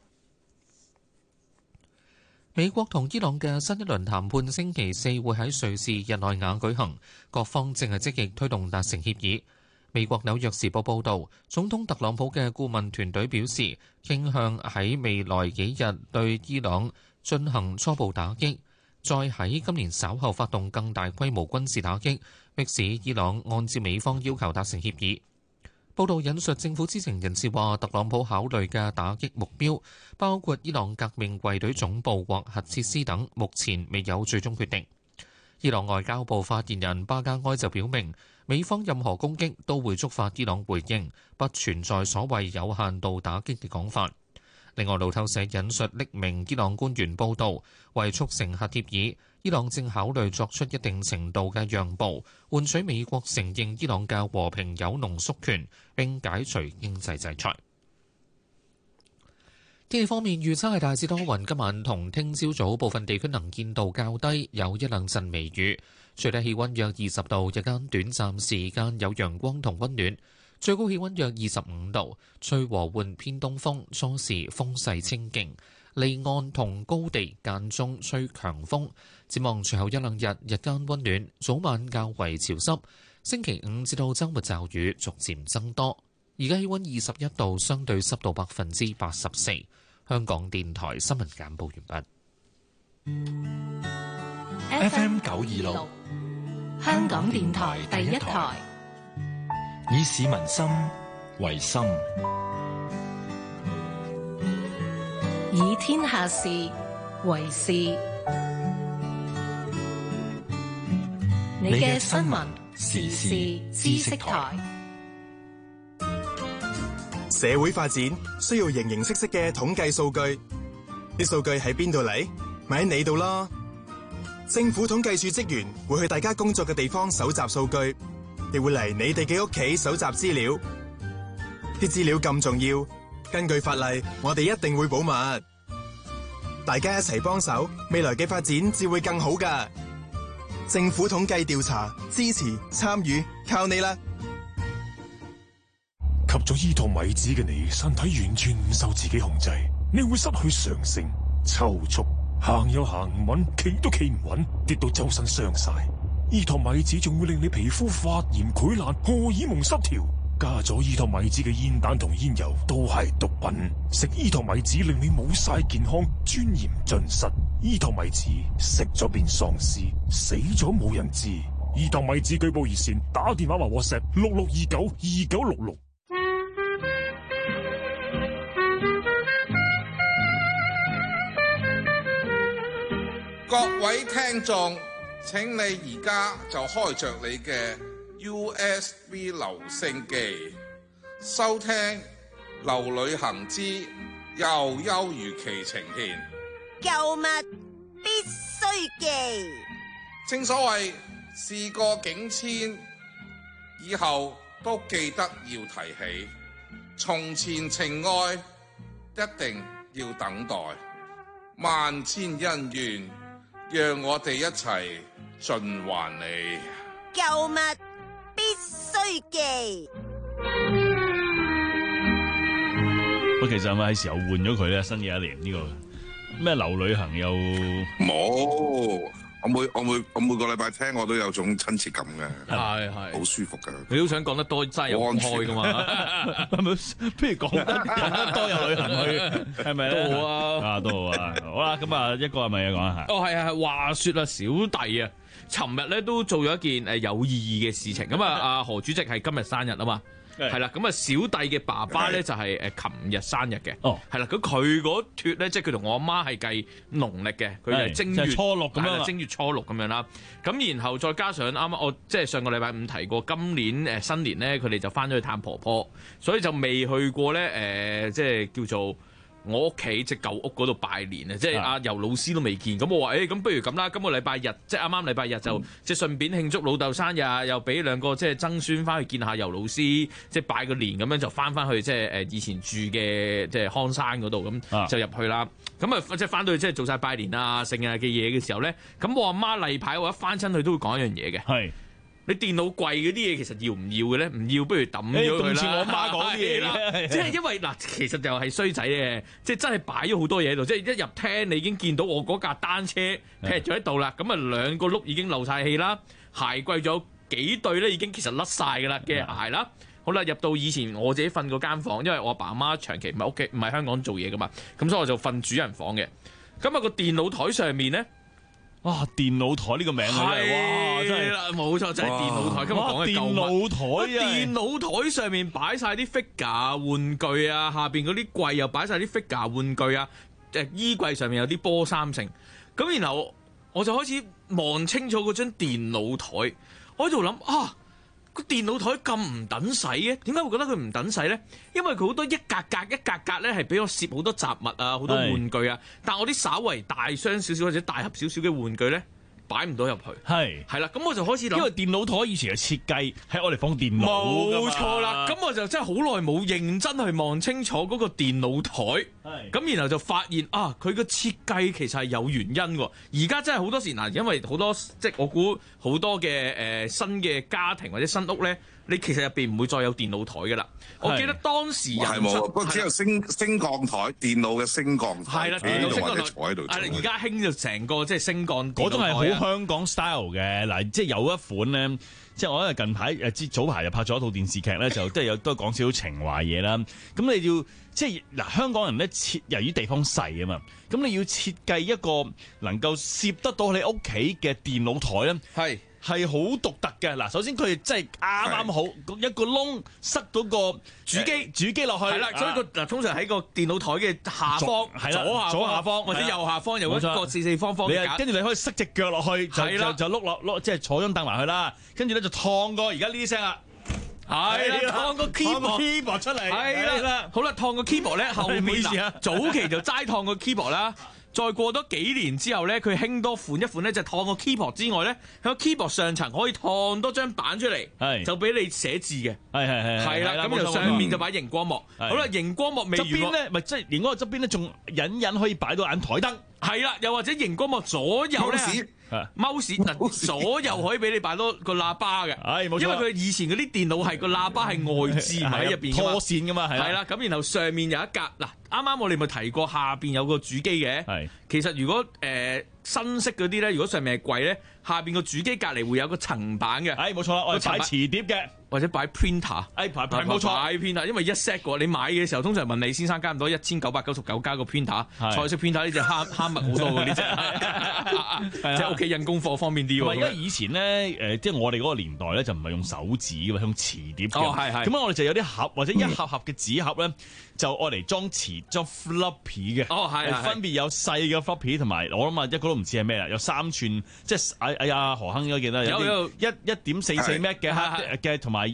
美國同伊朗嘅新一輪談判星期4會喺瑞士日內瓦舉行，各方正係積極推動達成協議。美國紐約時報報導，總統特朗普嘅顧問團隊表示，傾向喺未來幾日對伊朗進行初步打擊，再喺今年稍後發動更大規模軍事打擊，迫使伊朗按照美方要求達成協議。報道引述政府知情人士話，特朗普考慮嘅打擊目標包括伊朗革命衛隊總部或核設施等，目前未有最終決定。伊朗外交部發言人巴加埃就表明，美方任何攻擊都會觸發伊朗回應，不存在所謂有限度打擊嘅講法。另外，路透社引述匿名伊朗官員報道，為促成核協議，伊朗正考慮作出一定程度嘅讓步，換取美國承認伊朗嘅和平鈾濃縮權，並解除經濟制裁。天氣方面，預測係大致多雲，今晚同聽朝早部分地區能見度較低，有1兩陣微雨。最低氣溫約20度，日間短暫時間有陽光同溫暖，最高氣溫約25度，吹和緩偏東風，初時風勢清勁，離岸同高地間中吹強風。展望隨後1兩日，日間溫暖，早晚較為潮濕。星期5至到週末驟雨逐漸增多。而家氣溫21度，相對濕度84%。香港電台新聞簡報完畢。FM 926， 香港電台第一台， 以市民心為心， 以天下事為事。你嘅新聞時事知識台。 社會發展需要形形色色嘅統計數據，啲數據喺邊度嚟？咪喺你度咯。政府統計處職員會去大家工作嘅地方搜集數據，亦會嚟你哋嘅屋企搜集資料。啲資料咁重要，根據法例，我哋一定會保密。大家一齊幫手，未來嘅發展至會更好㗎。政府統計調查，支持參與，靠你啦！ 吸咗伊托米子嘅你，身體完全唔受自己控制，你會失去常性、抽搐，行又行唔穩，企都企唔穩，跌到周身傷晒。伊托米子仲會令你皮膚發炎、潰爛、荷爾蒙失調。加咗伊托米子嘅煙彈同煙油都係毒品。食伊托米子令你冇晒健康，尊嚴盡失。伊托米子食咗變喪屍，死咗冇人知。伊托米子舉報熱線，打電話或 WhatsApp 66292966。 各位聽眾，請你而家就開着你嘅 USB 留聲機，收聽《劉旅行之又休如期呈現》。 購物必須記。 正所謂事過境遷，以後都記得要提起。從前情愛一定要等待，萬千恩怨，讓我哋一齊盡還你。 舊物必須記。 我其實係咪係時候換咗佢咧？新嘅一年呢個咩流旅行又冇？我每個禮拜聽我都有種親切感嘅， 係好舒服㗎。 你都想講得多，真係有開㗎嘛？ 不如講得多有旅行去，係咪咧？ 都好啊， 都好啊。好啦，咁啊，一個係咪講一下？ 係。話說啊，小弟啊，尋日咧都做咗一件有意義嘅事情。咁啊，阿何主席係今日生日啊嘛。係啦，咁啊小弟嘅爸爸咧就係琴日生日嘅，係啦，咁佢嗰脫咧，即係佢同我阿媽係計農曆嘅，佢就係正月初六咁樣， 正月初六咁樣啦。咁然後再加上啱啱我即係上個禮拜五提過，今年新年咧，佢哋就翻咗去探婆婆，所以就未去過咧即係叫做我屋企即係舊屋嗰度拜年啊！即係阿尤老師都未見，咁我話咁不如咁啦，今個禮拜日即係啱啱禮拜日就即係順便慶祝老豆生日，又俾兩個即係曾孫翻去見下尤老師，即係拜個年咁樣就翻去即係以前住嘅即係康山嗰度咁就入去啦。咁啊即係翻到去即係做晒拜年啊剩啊嘅嘢嘅時候咧，咁我阿媽例牌我一翻親去都會講一樣嘢嘅。係。你電腦貴嗰啲嘢其實要唔要嘅咧？唔要不如抌咗佢啦。咁似我媽講啲嘢啦，即係因為嗱，其實就係衰仔嘅，即係真係擺咗好多嘢喺度。即係一入廳你已經見到我嗰架單車劈咗喺度啦，咁啊兩個轆已經漏晒氣啦，鞋櫃咗幾對咧已經其實甩晒㗎啦嘅鞋啦。好啦，入到以前我自己瞓嗰間房，因為我阿爸阿媽長期唔喺屋企，唔喺香港做嘢㗎嘛，咁所以我就瞓主人房嘅。咁啊個電腦台上面咧。 哇！電腦台呢個名啊，哇！真係冇錯，真係電腦台。今日講嘅電腦台啊， 電腦台上面擺晒啲 figure 玩具啊，下邊嗰啲櫃又擺晒啲 figure 玩具啊，衣櫃上面有啲波衫剩。咁然後我就開始望清楚嗰張電腦台，我喺度諗啊，個電腦台咁唔等使嘅，點解會覺得佢唔等使咧？因為佢好多一格格咧係俾我攝好多雜物啊，好多玩具啊，但我啲稍為大箱少少或者大盒少少嘅玩具咧，擺唔到入去。係啦，咁我就開始諗，因為電腦台以前嘅設計係我哋放電腦。 冇錯啦，咁我就真係好耐冇認真去望清楚嗰個電腦台。咁然後就發現啊，佢個設計其實係有原因喎。而家真係好多時嗱，因為好多即係我估好多嘅新嘅家庭或者新屋咧，你其實入邊唔會再有電腦台㗎啦。我記得當時係冇，不過只有升降台，電腦嘅升降台。 係啦，電腦升降台坐喺度。 而家興就成個即係升降。 嗰種係好香港 style 嘅嗱，即係有一款咧，即係我因為近排早排就拍咗一套電視劇咧，就即係有都講少少情懷嘢啦。咁你要即係嗱，香港人咧由於地方細啊嘛，咁你要設計一個能夠攝得到你屋企嘅電腦台咧，係好獨特嘅。嗱，首先佢哋真係啱啱好一個窿塞到個主機落去， 係啦，所以個嗱通常喺個電腦台嘅下方，左下方或者右下方有一個四方方格， 跟住你可以塞隻腳落去，就碌落即係坐張凳埋去啦。跟住咧就燙過而家呢啲聲啦。 係啦，燙個 keyboard 出嚟。 係啦，好啦，燙個 keyboard 咧後面早期就齋燙個 keyboard 啦。再過多幾年之後咧，佢興多款一款咧，就燙個 keyboard 之外咧，喺個 keyboard 上層可以燙多張板出嚟，就俾你寫字嘅。係啦，咁就上面就擺熒光幕。好啦，熒光幕未完，側邊咧，咪即係熒光幕側邊咧，仲隱可以擺到眼台燈。係啦，又或者熒光幕左右咧。mouse 嗱，所有可以俾你擺多個喇叭嘅，冇錯，因為佢以前嗰啲電腦係個喇叭係外置唔喺入邊拖線噶嘛，係啦，咁然後上面有一格嗱，啱啱我哋咪提過下邊有個主機嘅，其實如果新式嗰啲咧，如果上面係櫃咧，下邊個主機隔離會有個層板嘅， 冇錯啦，我哋擺磁碟嘅， 或者擺 printer， 冇錯， 擺 printer，因為一 set 過你買嘅時候，通常問你先生加唔多1999加個 printer， 彩色 printer 呢隻慳物好多嘅呢隻，即係屋企印功課方便啲喎。 因為以前咧即係我哋嗰個年代咧就唔係用手指嘅，用磁碟嘅，咁我哋就有啲盒或者一盒盒嘅紙盒咧，就愛嚟裝 floppy 嘅，分別有細嘅 floppy 同埋我諗啊一個都唔知係咩啦，有3寸，即係何亨應該記得有1.44 M 嘅同埋埋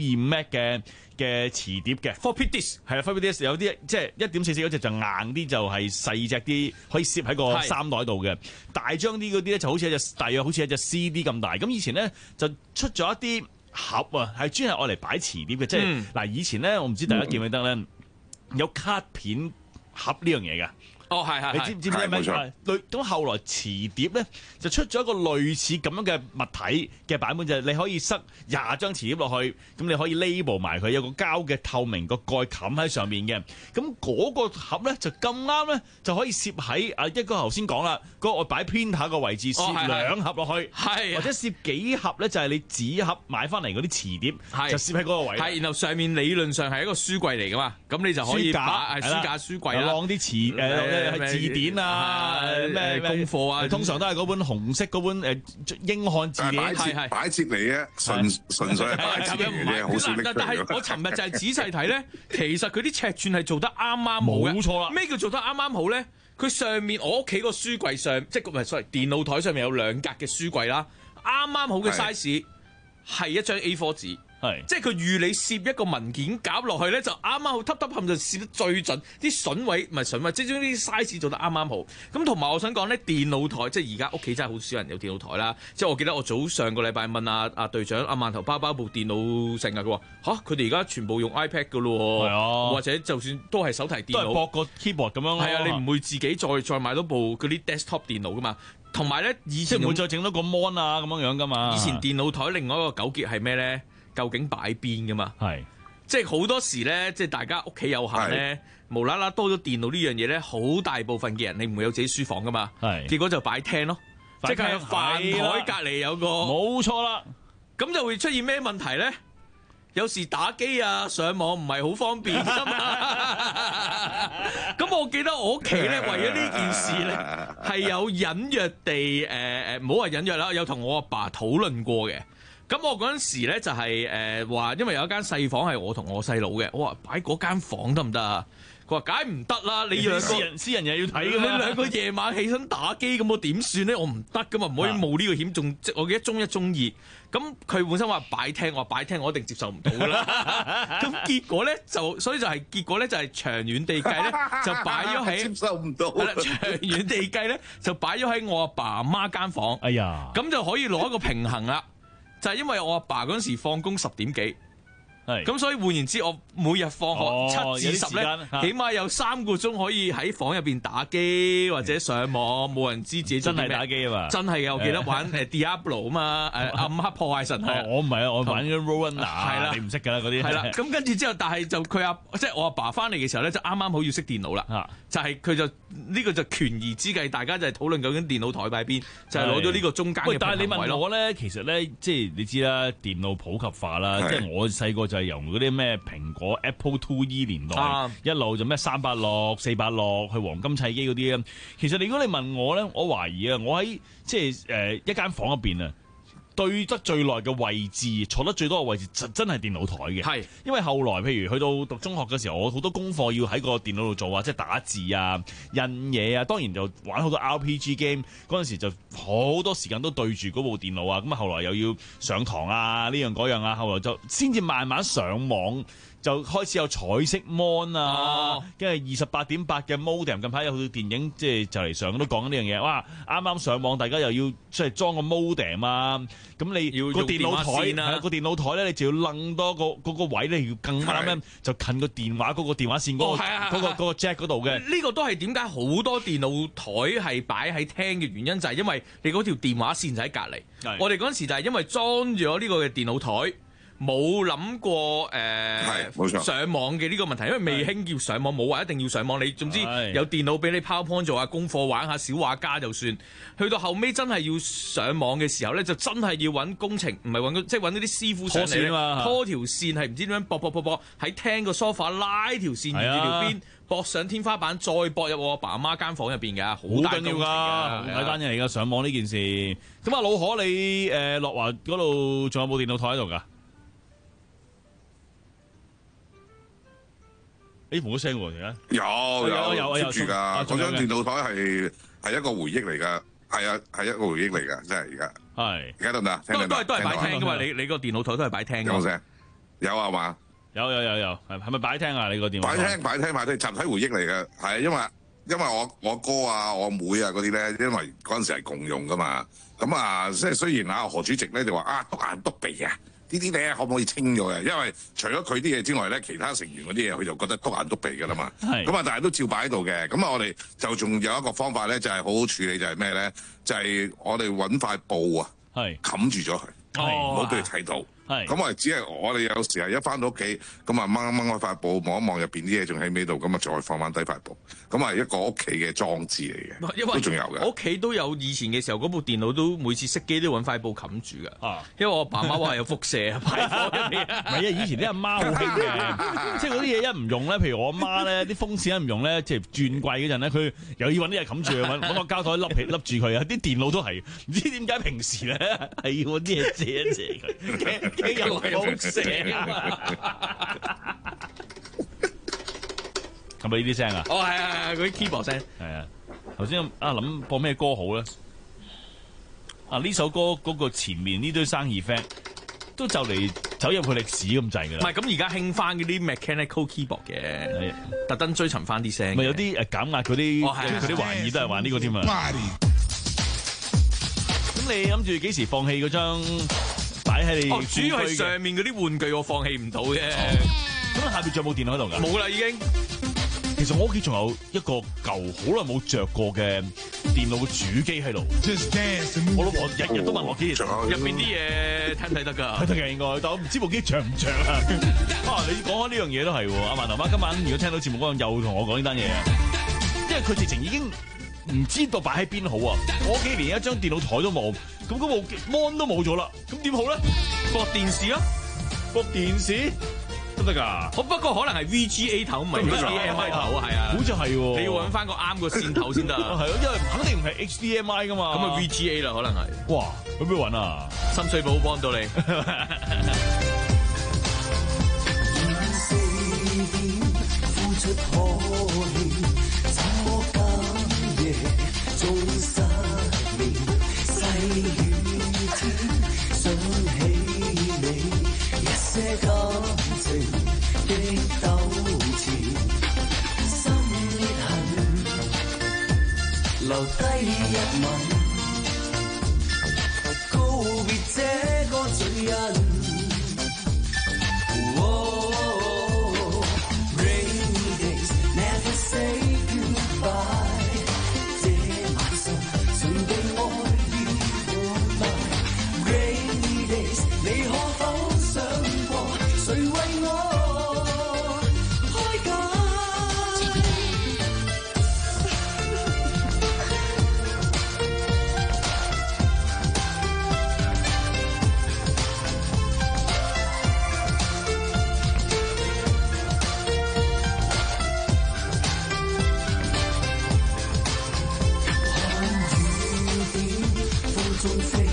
1.25M 嘅磁碟嘅 floppy disk 係啦 floppy disk 有啲即係 1.44嗰隻就硬啲，就係細隻啲，可以攝喺個衫袋度嘅。大張啲嗰啲咧就好似大約好似一隻 CD 咁大。咁以前咧就出咗一啲盒啊，係專係愛嚟擺磁碟嘅，即係嗱以前咧我唔知大家記唔記得咧，有卡片盒呢樣嘢㗎。 哦，係， 你知唔知咩？冇錯。咁後來磁碟咧就出咗一個類似咁樣嘅物體嘅版本，就係你可以塞20張磁碟落去，咁你可以 label 埋佢，有個膠嘅透明個蓋冚喺上面嘅。咁嗰個盒咧就咁啱咧，就可以攝喺一個頭先講啦，嗰個擺 printer 個位置攝2盒落去，或者攝幾盒咧就係你紙盒買翻嚟嗰啲磁碟，就攝喺嗰個位。 係，然後上面理論上係一個書櫃嚟噶嘛，咁你就可以擺書架、書櫃啦， 晾啲詞字典啊，咩功課啊， 通常都係嗰本紅色嗰本英漢字典， 擺設嚟嘅，純粹係擺設嚟嘅，好少拎出嚟。 但係我尋日就係仔細睇咧，其實佢啲尺寸係做得啱啱好嘅。 冇錯啦。 咩叫做得啱啱好咧？佢上面我屋企個書櫃上，即係唔係 sorry，電腦台上面有2格嘅書櫃啦，啱啱好嘅 size 係一張 A4 紙。即係佢預你攝一個文件夾落去咧，就啱啱好揼揼冚就攝得最準，啲筍位唔係筍位，即係將啲 size 做得啱啱好。咁同埋我想講咧，電腦台即係而家屋企真係好少人有電腦台啦。即係我記得我早上個禮拜問阿隊長阿饅頭包包部電腦成日佢話吓，佢哋而家全部用 iPad 噶咯，或者就算都係手提電腦， 都係駁個 keyboard 咁樣。 係啊，你唔會自己再買多部嗰啲 desktop 電腦噶嘛。同埋咧，以前唔會再整多個 mon 啊咁樣噶嘛。 以前電腦台另外一個糾結係咩咧？究竟擺邊噶嘛？係，即係好多時咧，即係大家屋企有限咧，無啦啦多咗電腦呢樣嘢咧，好大部分嘅人你唔會有自己書房噶嘛，結果就擺廳咯，即係飯台隔離有個， 冇錯啦， 咁就會出現咩問題咧？有時打機啊、上網唔係好方便噶嘛，咁我記得我屋企咧為咗呢件事咧係有隱約地唔好話隱約啦，有同我阿爸討論過嘅。咁我嗰陣時咧就係話，因為有一間細房係我同我細佬嘅，我話擺嗰間房得唔得啊？佢話梗唔得啦，你兩個私人又要睇㗎嘛， 你兩個夜晚起身打機咁我點算咧？我唔得噶嘛，唔可以冒呢個險。仲即我記得中一中二，咁佢本身話擺廳，我話擺廳我一定接受唔到噶啦。咁結果咧所以就係結果咧就係長遠地計咧就擺咗喺接受唔到。 係啦，長遠地計咧就擺咗喺我阿爸阿媽間房。 哎呀， 咁就可以攞一個平衡啦。就係因為我阿爸嗰陣時放工10點幾，咁所以換言之，我每日放學7至10咧，起碼有3個鐘可以喺房入邊打機或者上網，冇人知自己真係打機啊嘛！ 真係嘅，我記得玩Diablo 啊嘛，暗黑破壞神係。 我唔係啊，我玩咗 Roadrunner 係啦， 你唔識㗎啦嗰啲。 係啦，咁跟住之後，但係就佢即係我阿爸翻嚟嘅時候咧，就啱啱好要識電腦啦。就係佢就呢個就權宜之計，大家就係討論究竟電腦台擺邊，就係攞咗呢個中間嘅平衡位咯。 但係你問我咧，其實咧，即係你知啦，電腦普及化啦，即係我細個就係由嗰啲咩蘋果 Apple IIe 年代一路就咩386、486去黃金砌機嗰啲啊。其實如果你問我咧，我懷疑啊，我喺即係一間房入邊啊，對得最耐嘅位置，坐得最多嘅位置，真係電腦台嘅。係，因為後來譬如去到讀中學嘅時候，我好多功課要喺個電腦度做啊，即係打字啊、印嘢啊。當然就玩好多 RPG game，嗰陣時就好多時間都對住嗰部電腦啊。咁啊，後來又要上堂啊，呢樣嗰樣啊，後來就先至慢慢上網。就開始有彩色 mon 啊，跟住28.8嘅 modem。近排有套電影即係就嚟上都講緊呢樣嘢。哇！啱啱上網，大家又要即係裝個 modem 啊。咁你要個電腦台啊，個電腦台咧，你就要掹多嗰個位咧，要更啱咧，就近個電話嗰個電話線嗰個 jack 嗰度嘅。 呢個都係點解好多電腦台係擺喺廳嘅原因，就係因為你嗰條電話線就喺隔離。我哋嗰陣時就係因為裝咗呢個嘅電腦台。冇諗過上網嘅呢個問題，因為未興要上網，冇話一定要上網。你總之有電腦俾你 PowerPoint 做下功課，玩下小畫家就算。去到後尾真係要上網嘅時候咧，就真係要揾工程，唔係揾即係揾嗰啲師傅上嚟拖條線，係唔知點樣駁喺廳個 sofa 拉條線沿住條邊駁上天花板，再駁入我阿爸阿媽間房入邊㗎，好大工程㗎， 好大單嘢嚟㗎。上網呢件事，咁啊老可你樂華嗰度仲有冇電腦台喺度㗎？冇咗聲喎，而家有接住㗎。嗰張電腦台係一個回憶嚟㗎，係啊，係一個回憶嚟㗎，真係而家。係而家得唔得？ 都係擺廳㗎嘛？你個電腦台都係擺廳㗎。 有冇聲？ 有啊嘛？ 有，係咪擺廳啊？你個電話？ 擺廳，集體回憶嚟嘅，係因為我哥啊、我妹啊嗰啲咧，因為嗰陣時係共用噶嘛，咁啊，即係雖然啊何主席咧就話啊篤眼篤鼻啊，呢啲咧可唔可以清咗嘅？因為除咗佢啲嘢之外咧，其他成員嗰啲嘢佢就覺得篤眼篤鼻噶啦嘛，咁啊，但係都照擺喺度嘅。咁啊，我哋就仲有一個方法咧，就係好好處理，就係咩咧？就係我哋揾塊布啊，冚住咗佢，唔好俾佢睇到。咁我哋有時係一翻到屋企，咁啊掹開塊布望一望入邊啲嘢仲喺尾度，咁啊再放翻低塊布，咁啊一個屋企嘅裝置嚟嘅，都仲有嘅。 我屋企都有以前嘅時候，嗰部電腦都每次熄機都揾塊布冚住㗎。因為我爸媽話有輻射排放入邊。 唔係啊，以前啲阿媽好興嘅，即係嗰啲嘢一唔用咧，譬如我阿媽咧啲風扇一唔用咧，即係轉季嗰陣咧，佢又要揾啲嘢冚住，揾個膠袋笠住佢啊！啲電腦都係，唔知點解平時咧係要揾啲嘢遮一遮佢。有風聲啊嘛，係咪呢啲聲啊？ 哦，係嗰啲 keyboard 聲。 係啊，頭先諗播咩歌好咧？呢首歌嗰個前面呢堆生意 friend 都就嚟走入佢歷史咁滯㗎啦。 唔係咁而家興翻嗰啲 mechanical keyboard 嘅，特登追尋翻啲聲。 咪有啲減壓嗰啲玩意都係玩呢個添啊。咁你諗住幾時放棄嗰張？擺喺你主要係上面嗰啲玩具我放棄唔到嘅。 咁下邊仲有冇電腦喺度㗎？ 冇啦已經。 其實我屋企仲有一個舊好耐冇着過嘅電腦主機喺度。我老婆日日都問我幾時入邊啲嘢睇唔睇得㗎？ 睇得嘅應該，但我唔知部機着唔着啊。你講開呢樣嘢都係喎，阿饅頭媽今晚如果聽到節目嗰陣又同我講呢單嘢啊，因為佢直情已經唔知道擺喺邊好啊！我屋企連一張電腦台都冇，咁嗰部 mon 都冇咗啦，咁點好咧？ 駁電視啊， 駁電視得唔得㗎？ 不過可能係 VGA 頭唔係 HDMI 頭，係啊， 好似係喎。 你要揾翻個啱個線頭先得。 係咯，因為肯定唔係 HDMI 㗎嘛。 咁啊 VGA 啦，可能係。 哇！去邊度揾啊？ 深水埗幫到你。 做10年，細雨天，想起你，一些感情的糾纏，心裂痕，留低一吻，告別這個罪人。Rainy days never say goodbye。你可否想過，誰為我開解？看雨點風中飛。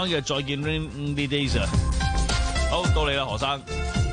啱嘅再見 Rainy Days 啊。好，到你啦，何生。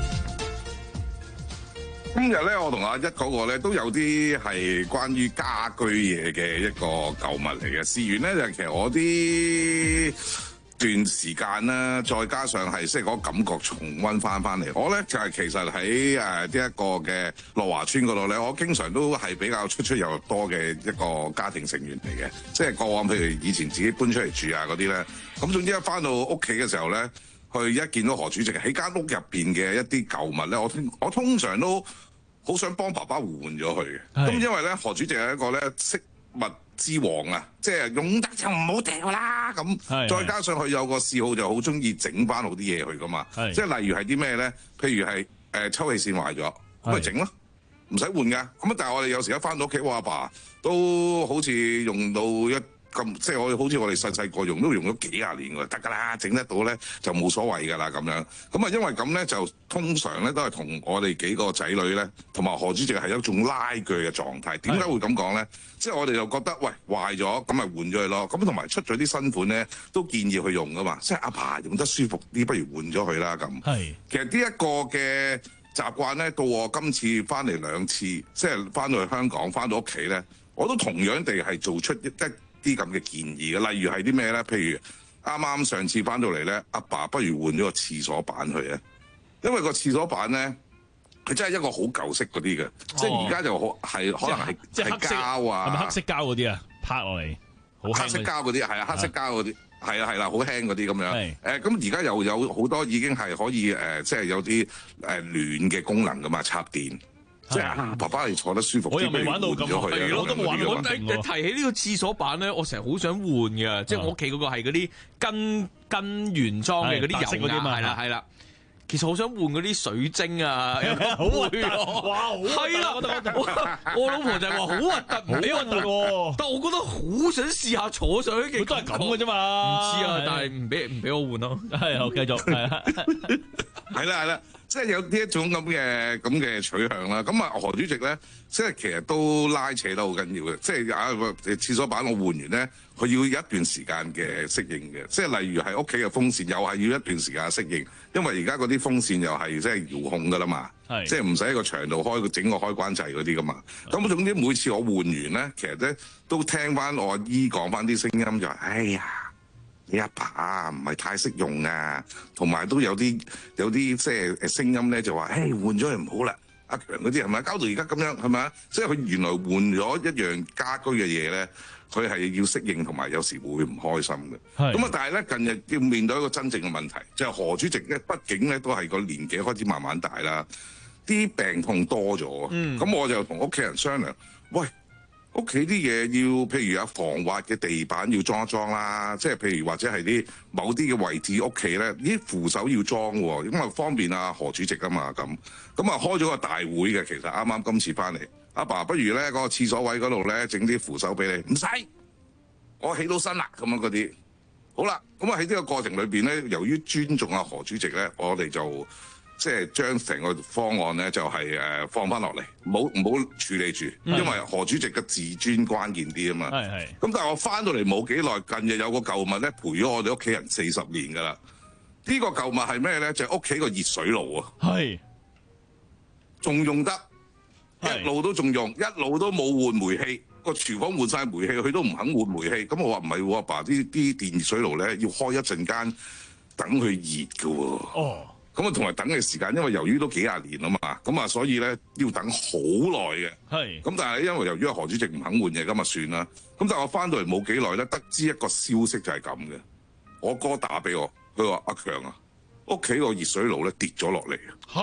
今日咧，我同阿一嗰個咧都有啲係關於家居嘢嘅一個舊物嚟嘅。事緣咧就係其實我啲段時間啦，再加上係即係嗰個感覺重溫翻嚟。我咧就係其實喺呢一個嘅樂華村嗰度咧，我經常都係比較出入多嘅一個家庭成員嚟嘅。即係過往譬如以前自己搬出嚟住啊嗰啲咧，咁總之一翻到屋企嘅時候咧，佢一見到何主席喺間屋入邊嘅一啲舊物咧，我通常都好想幫爸爸換咗佢嘅。咁因為咧何主席係一個咧飾物之王啊，即係用得就唔好掉啦咁。再加上佢有個嗜好就好中意整翻好啲嘢去噶嘛。即係例如係啲咩咧？譬如係抽氣扇壞咗，咁咪整咯，唔使換噶。咁啊，但係我哋有時一翻到屋企，我阿爸都好似用到咁，即係好似我哋細個用都用咗幾廿年㗎，得㗎啦，整得到咧就冇所謂㗎啦咁樣。咁啊，因為咁咧就通常咧都係同我哋幾個仔女咧，同埋何主席係一種拉鋸嘅狀態。點解會咁講咧？即係我哋就覺得喂壞咗，咁咪換咗佢咯。咁同埋出咗啲新款咧，都建議佢用㗎嘛。即係阿爸用得舒服啲，不如換咗佢啦咁。其實呢一個嘅習慣咧，到我今次翻嚟2次，即係翻到去香港，翻到屋企咧，我都同樣地係做出啲咁嘅建議嘅，例如係啲咩咧？譬如啱啱上次翻到嚟咧，阿爸不如換咗個廁所板去啊，因為個廁所板咧，佢真係一個好舊式嗰啲嘅，即係而家就係可能係即係膠啊， 係咪黑色膠嗰啲啊？拍落嚟， 黑色膠嗰啲係啊，黑色膠嗰啲係啦，好輕嗰啲咁樣。咁而家又有好多已經係可以即係有啲暖嘅功能噶嘛，插電。即係爸爸係坐得舒服啲， 我又未玩到咁，我都冇玩到咁勁喎。 提起呢個廁所板咧，我成日好想換嘅，即係我屋企嗰個係嗰啲跟原裝嘅嗰啲油壓，係啦。其實好想換嗰啲水晶啊， 好核突！哇，好係啦，我老婆就係話好核突，唔俾我換喎。但我覺得好想試下坐上去嘅， 都係咁嘅啫嘛。 唔知啊，但係唔俾我換咯。 係，好繼續係啊， 係啦。即係有呢一種咁嘅取向啦。咁啊，何主席咧，即係其實都拉扯得好緊要嘅。即係廁所板我換完咧，佢要一段時間嘅適應嘅。即係例如係屋企嘅風扇，又係要一段時間適應，因為而家嗰啲風扇又係即係遙控噶啦嘛，即係唔使喺個牆度開整個開關掣嗰啲噶嘛。咁總之每次我換完咧，其實咧都聽翻我阿姨講翻啲聲音就係，哎呀〜你阿爸唔係太識用啊，同埋都有啲即係聲音咧就話，換咗佢唔好啦。阿強嗰啲係咪搞到而家咁樣係咪啊？即係佢原來換咗一樣家居嘅嘢咧，佢係要適應同埋有時會唔開心嘅。咁啊，但係咧近日要面對一個真正嘅問題，就係何主席咧，畢竟咧都係個年紀開始慢慢大啦，啲病痛多咗。咁我就同屋企人商量，喂。屋企啲嘢要，譬如有防滑嘅地板要裝一裝啦，即係譬如或者係啲某啲嘅位置屋企咧，啲扶手要裝喎，因為方便啊何主席啊嘛咁啊開咗個大會嘅，其實啱啱今次翻嚟，阿爸不如咧嗰個廁所位嗰度咧整啲扶手俾你，唔使，我起到身啦咁樣嗰啲，好啦，咁啊喺呢個過程裏邊咧，由於尊重阿何主席咧，我哋就即係將成個方案咧就係放翻落嚟，唔好處理住，因為何主席嘅自尊關鍵啲啊嘛。咁但係我翻到嚟冇幾耐，近日有個舊物咧陪咗我哋屋企人40年㗎啦。呢個舊物係咩咧？就係屋企個熱水爐啊。仲用得，一路都仲用，一路都冇換煤氣。個廚房換晒煤氣，佢都唔肯換煤氣。咁我話唔係喎，阿爸啲電熱水爐咧要開一陣間等佢熱㗎喎。咁啊，同埋等嘅時間，因為由於都幾廿年啊嘛，咁啊，所以咧要等好耐嘅。咁但係因為由於何主席唔肯換嘢，咁啊算啦。咁但係我翻到嚟冇幾耐咧，得知一個消息就係咁嘅。我哥打俾我，佢話阿強啊，屋企個熱水爐咧跌咗落嚟。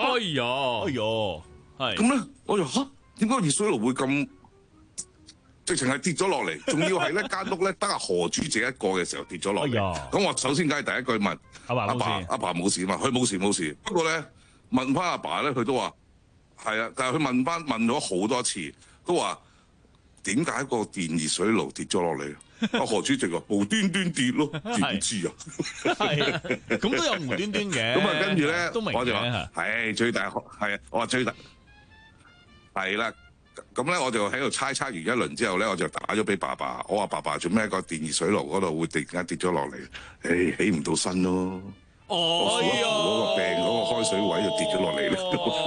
咁咧我就點解熱水爐會咁？直情係跌咗落嚟，仲要係呢間屋咧得阿何主席一個嘅時候跌咗落嚟。咁我首先梗係第一句問阿爸冇事嘛？佢冇事。不過咧問翻阿爸咧，佢都話係啊，但係佢問咗好多次，都話點解個電熱水爐跌咗落嚟？阿何主席話無端端跌咯，點知啊？ 咁都有無端端嘅。 咁啊，跟住咧我就話係最大係啊，我話最大係啦。 咁咧我就喺度猜測完一輪之後咧，我就打咗俾爸爸，我話爸爸做咩個電熱水爐嗰度會突然間跌咗落嚟？起唔到身咯。哦，嗰個病嗰個開水位就跌咗落嚟咧。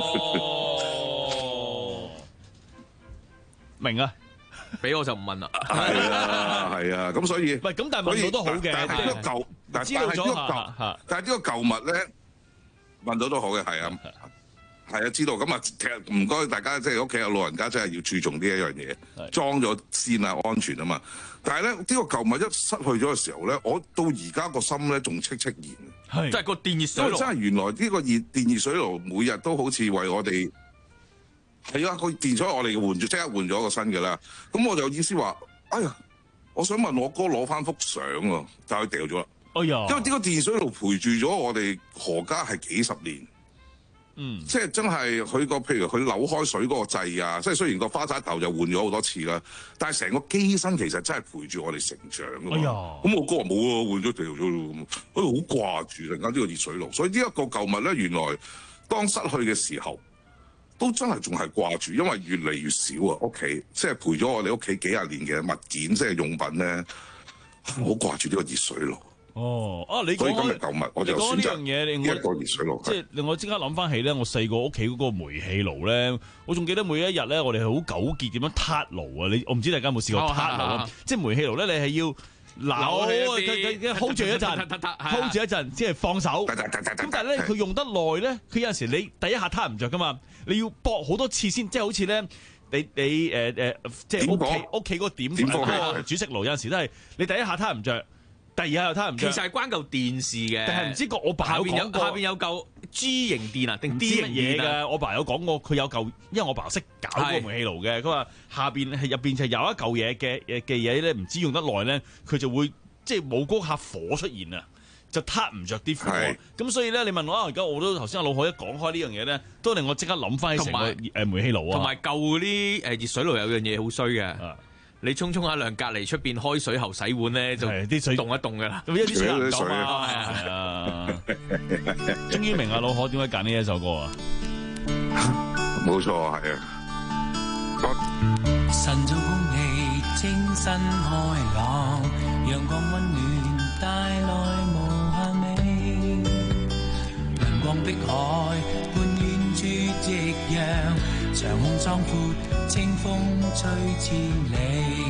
明啊，俾我就唔問啦。 係啊，咁所以唔係咁，但係問到都好嘅。 但係呢個舊，但係呢個舊物咧，問到都好嘅，係啊。係啊，知道咁啊，其實唔該大家，即係屋企有老人家，真係要注重呢一樣嘢，裝咗先啊，安全啊嘛。但係咧，呢個舊物一失去咗嘅時候咧，我到而家個心咧仲戚戚然。 係，即係個電熱水爐。 因為真係原來呢個電熱水爐每日都好似為我哋係啊，個電水我哋即刻換咗個新嘅啦。咁我就意思話，哎呀，我想問我哥攞翻幅相喎，但係佢掉咗啦。 哎呀， 因為呢個電熱水爐陪住咗我哋何家係幾十年。即係真係佢個，譬如佢扭開水嗰個掣啊，即係雖然個花灑頭就換咗好多次啦，但係成個機身其實真係陪住我哋成長㗎嘛。咁我哥話冇啊，換咗掉咗咯咁，好掛住突然間呢個熱水爐。所以呢一個舊物咧，原來當失去嘅時候，都真係仲係掛住，因為越嚟越少啊屋企，即係陪咗我哋屋企幾廿年嘅物件，即係用品咧，好掛住呢個熱水爐。 哦，你講今日舊物，我就選擇呢一個熱水爐， 即係令我即刻諗翻起咧，我細個屋企嗰個煤氣爐咧，我仲記得每一日咧，我哋係好糾結點樣撻爐啊！我唔知大家有冇試過撻爐啊？即係煤氣爐咧，你係要扭，hold 住一陣，即係放手。咁但係咧，佢用得耐咧，佢有陣時你第一下撻唔着噶嘛，你要搏好多次先，即係好似咧。你即係屋企嗰個點煮食爐有陣時都係你第一下撻唔着。第二下又睇唔着， 其實係關嚿電視嘅， 但係唔知我爸有講過下邊有嚿 G 型電啊，定 D 型嘢嘅？我爸有講過，佢有嚿，因為我爸識搞嗰個煤氣爐嘅，佢話下邊係入邊就有一嚿嘢嘅嘢咧，唔知用得耐咧，佢就會即係冇嗰下火出現啊，就撻唔着啲火。咁所以咧，你問我而家我都頭先阿老海一講開呢樣嘢咧，都令我即刻諗翻起成個煤氣爐啊。 同埋舊嗰啲熱水爐有樣嘢好衰嘅。你沖下涼，隔離出邊開水喉洗碗咧，就啲水凍一凍㗎啦。咁一啲水唔凍啊！係啊，終於明阿老可點解揀呢一首歌啊？ 冇錯，係啊。 晨早空氣清新開朗，陽光溫暖帶來無限美。陽光的海伴遠處夕陽，長空壯闊，清風吹千里。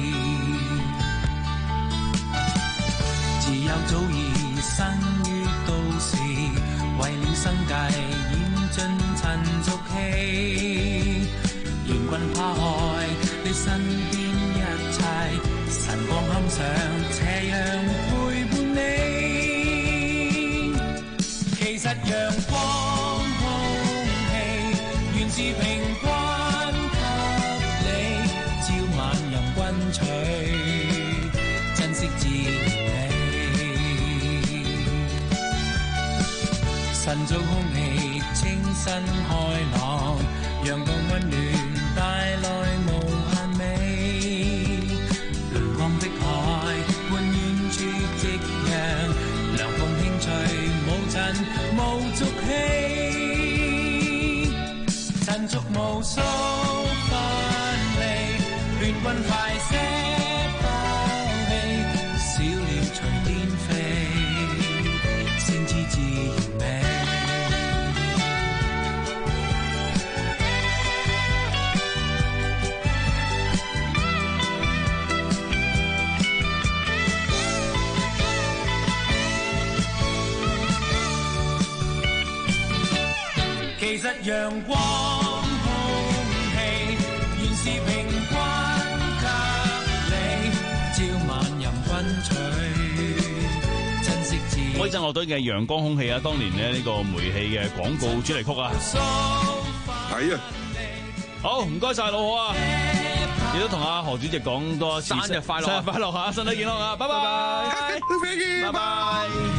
自幼早已生於都市，為了生計染盡塵俗氣。願君拋開你身邊一切，晨光坎上斜陽陪伴你。其實陽光空氣原是平均給你，朝晚任君取，珍惜自美。晨早空氣清新開朗，陽光溫暖帶來無限美。陽光的海伴遠處夕陽，涼風輕吹無塵無俗氣。塵俗無數分離，亂棍快些拋棄，小鳥隨天飛，先知自然美。其實陽光空氣原是平均給你，朝晚任君取，珍惜自己。 威震樂隊嘅陽光空氣啊，當年咧呢個煤氣嘅廣告主題曲啊， 係啊， 好唔該晒老何啊，亦都同阿何主席講多一次生日快樂， 生日快樂嚇，身體健康啊，拜拜， 拜拜。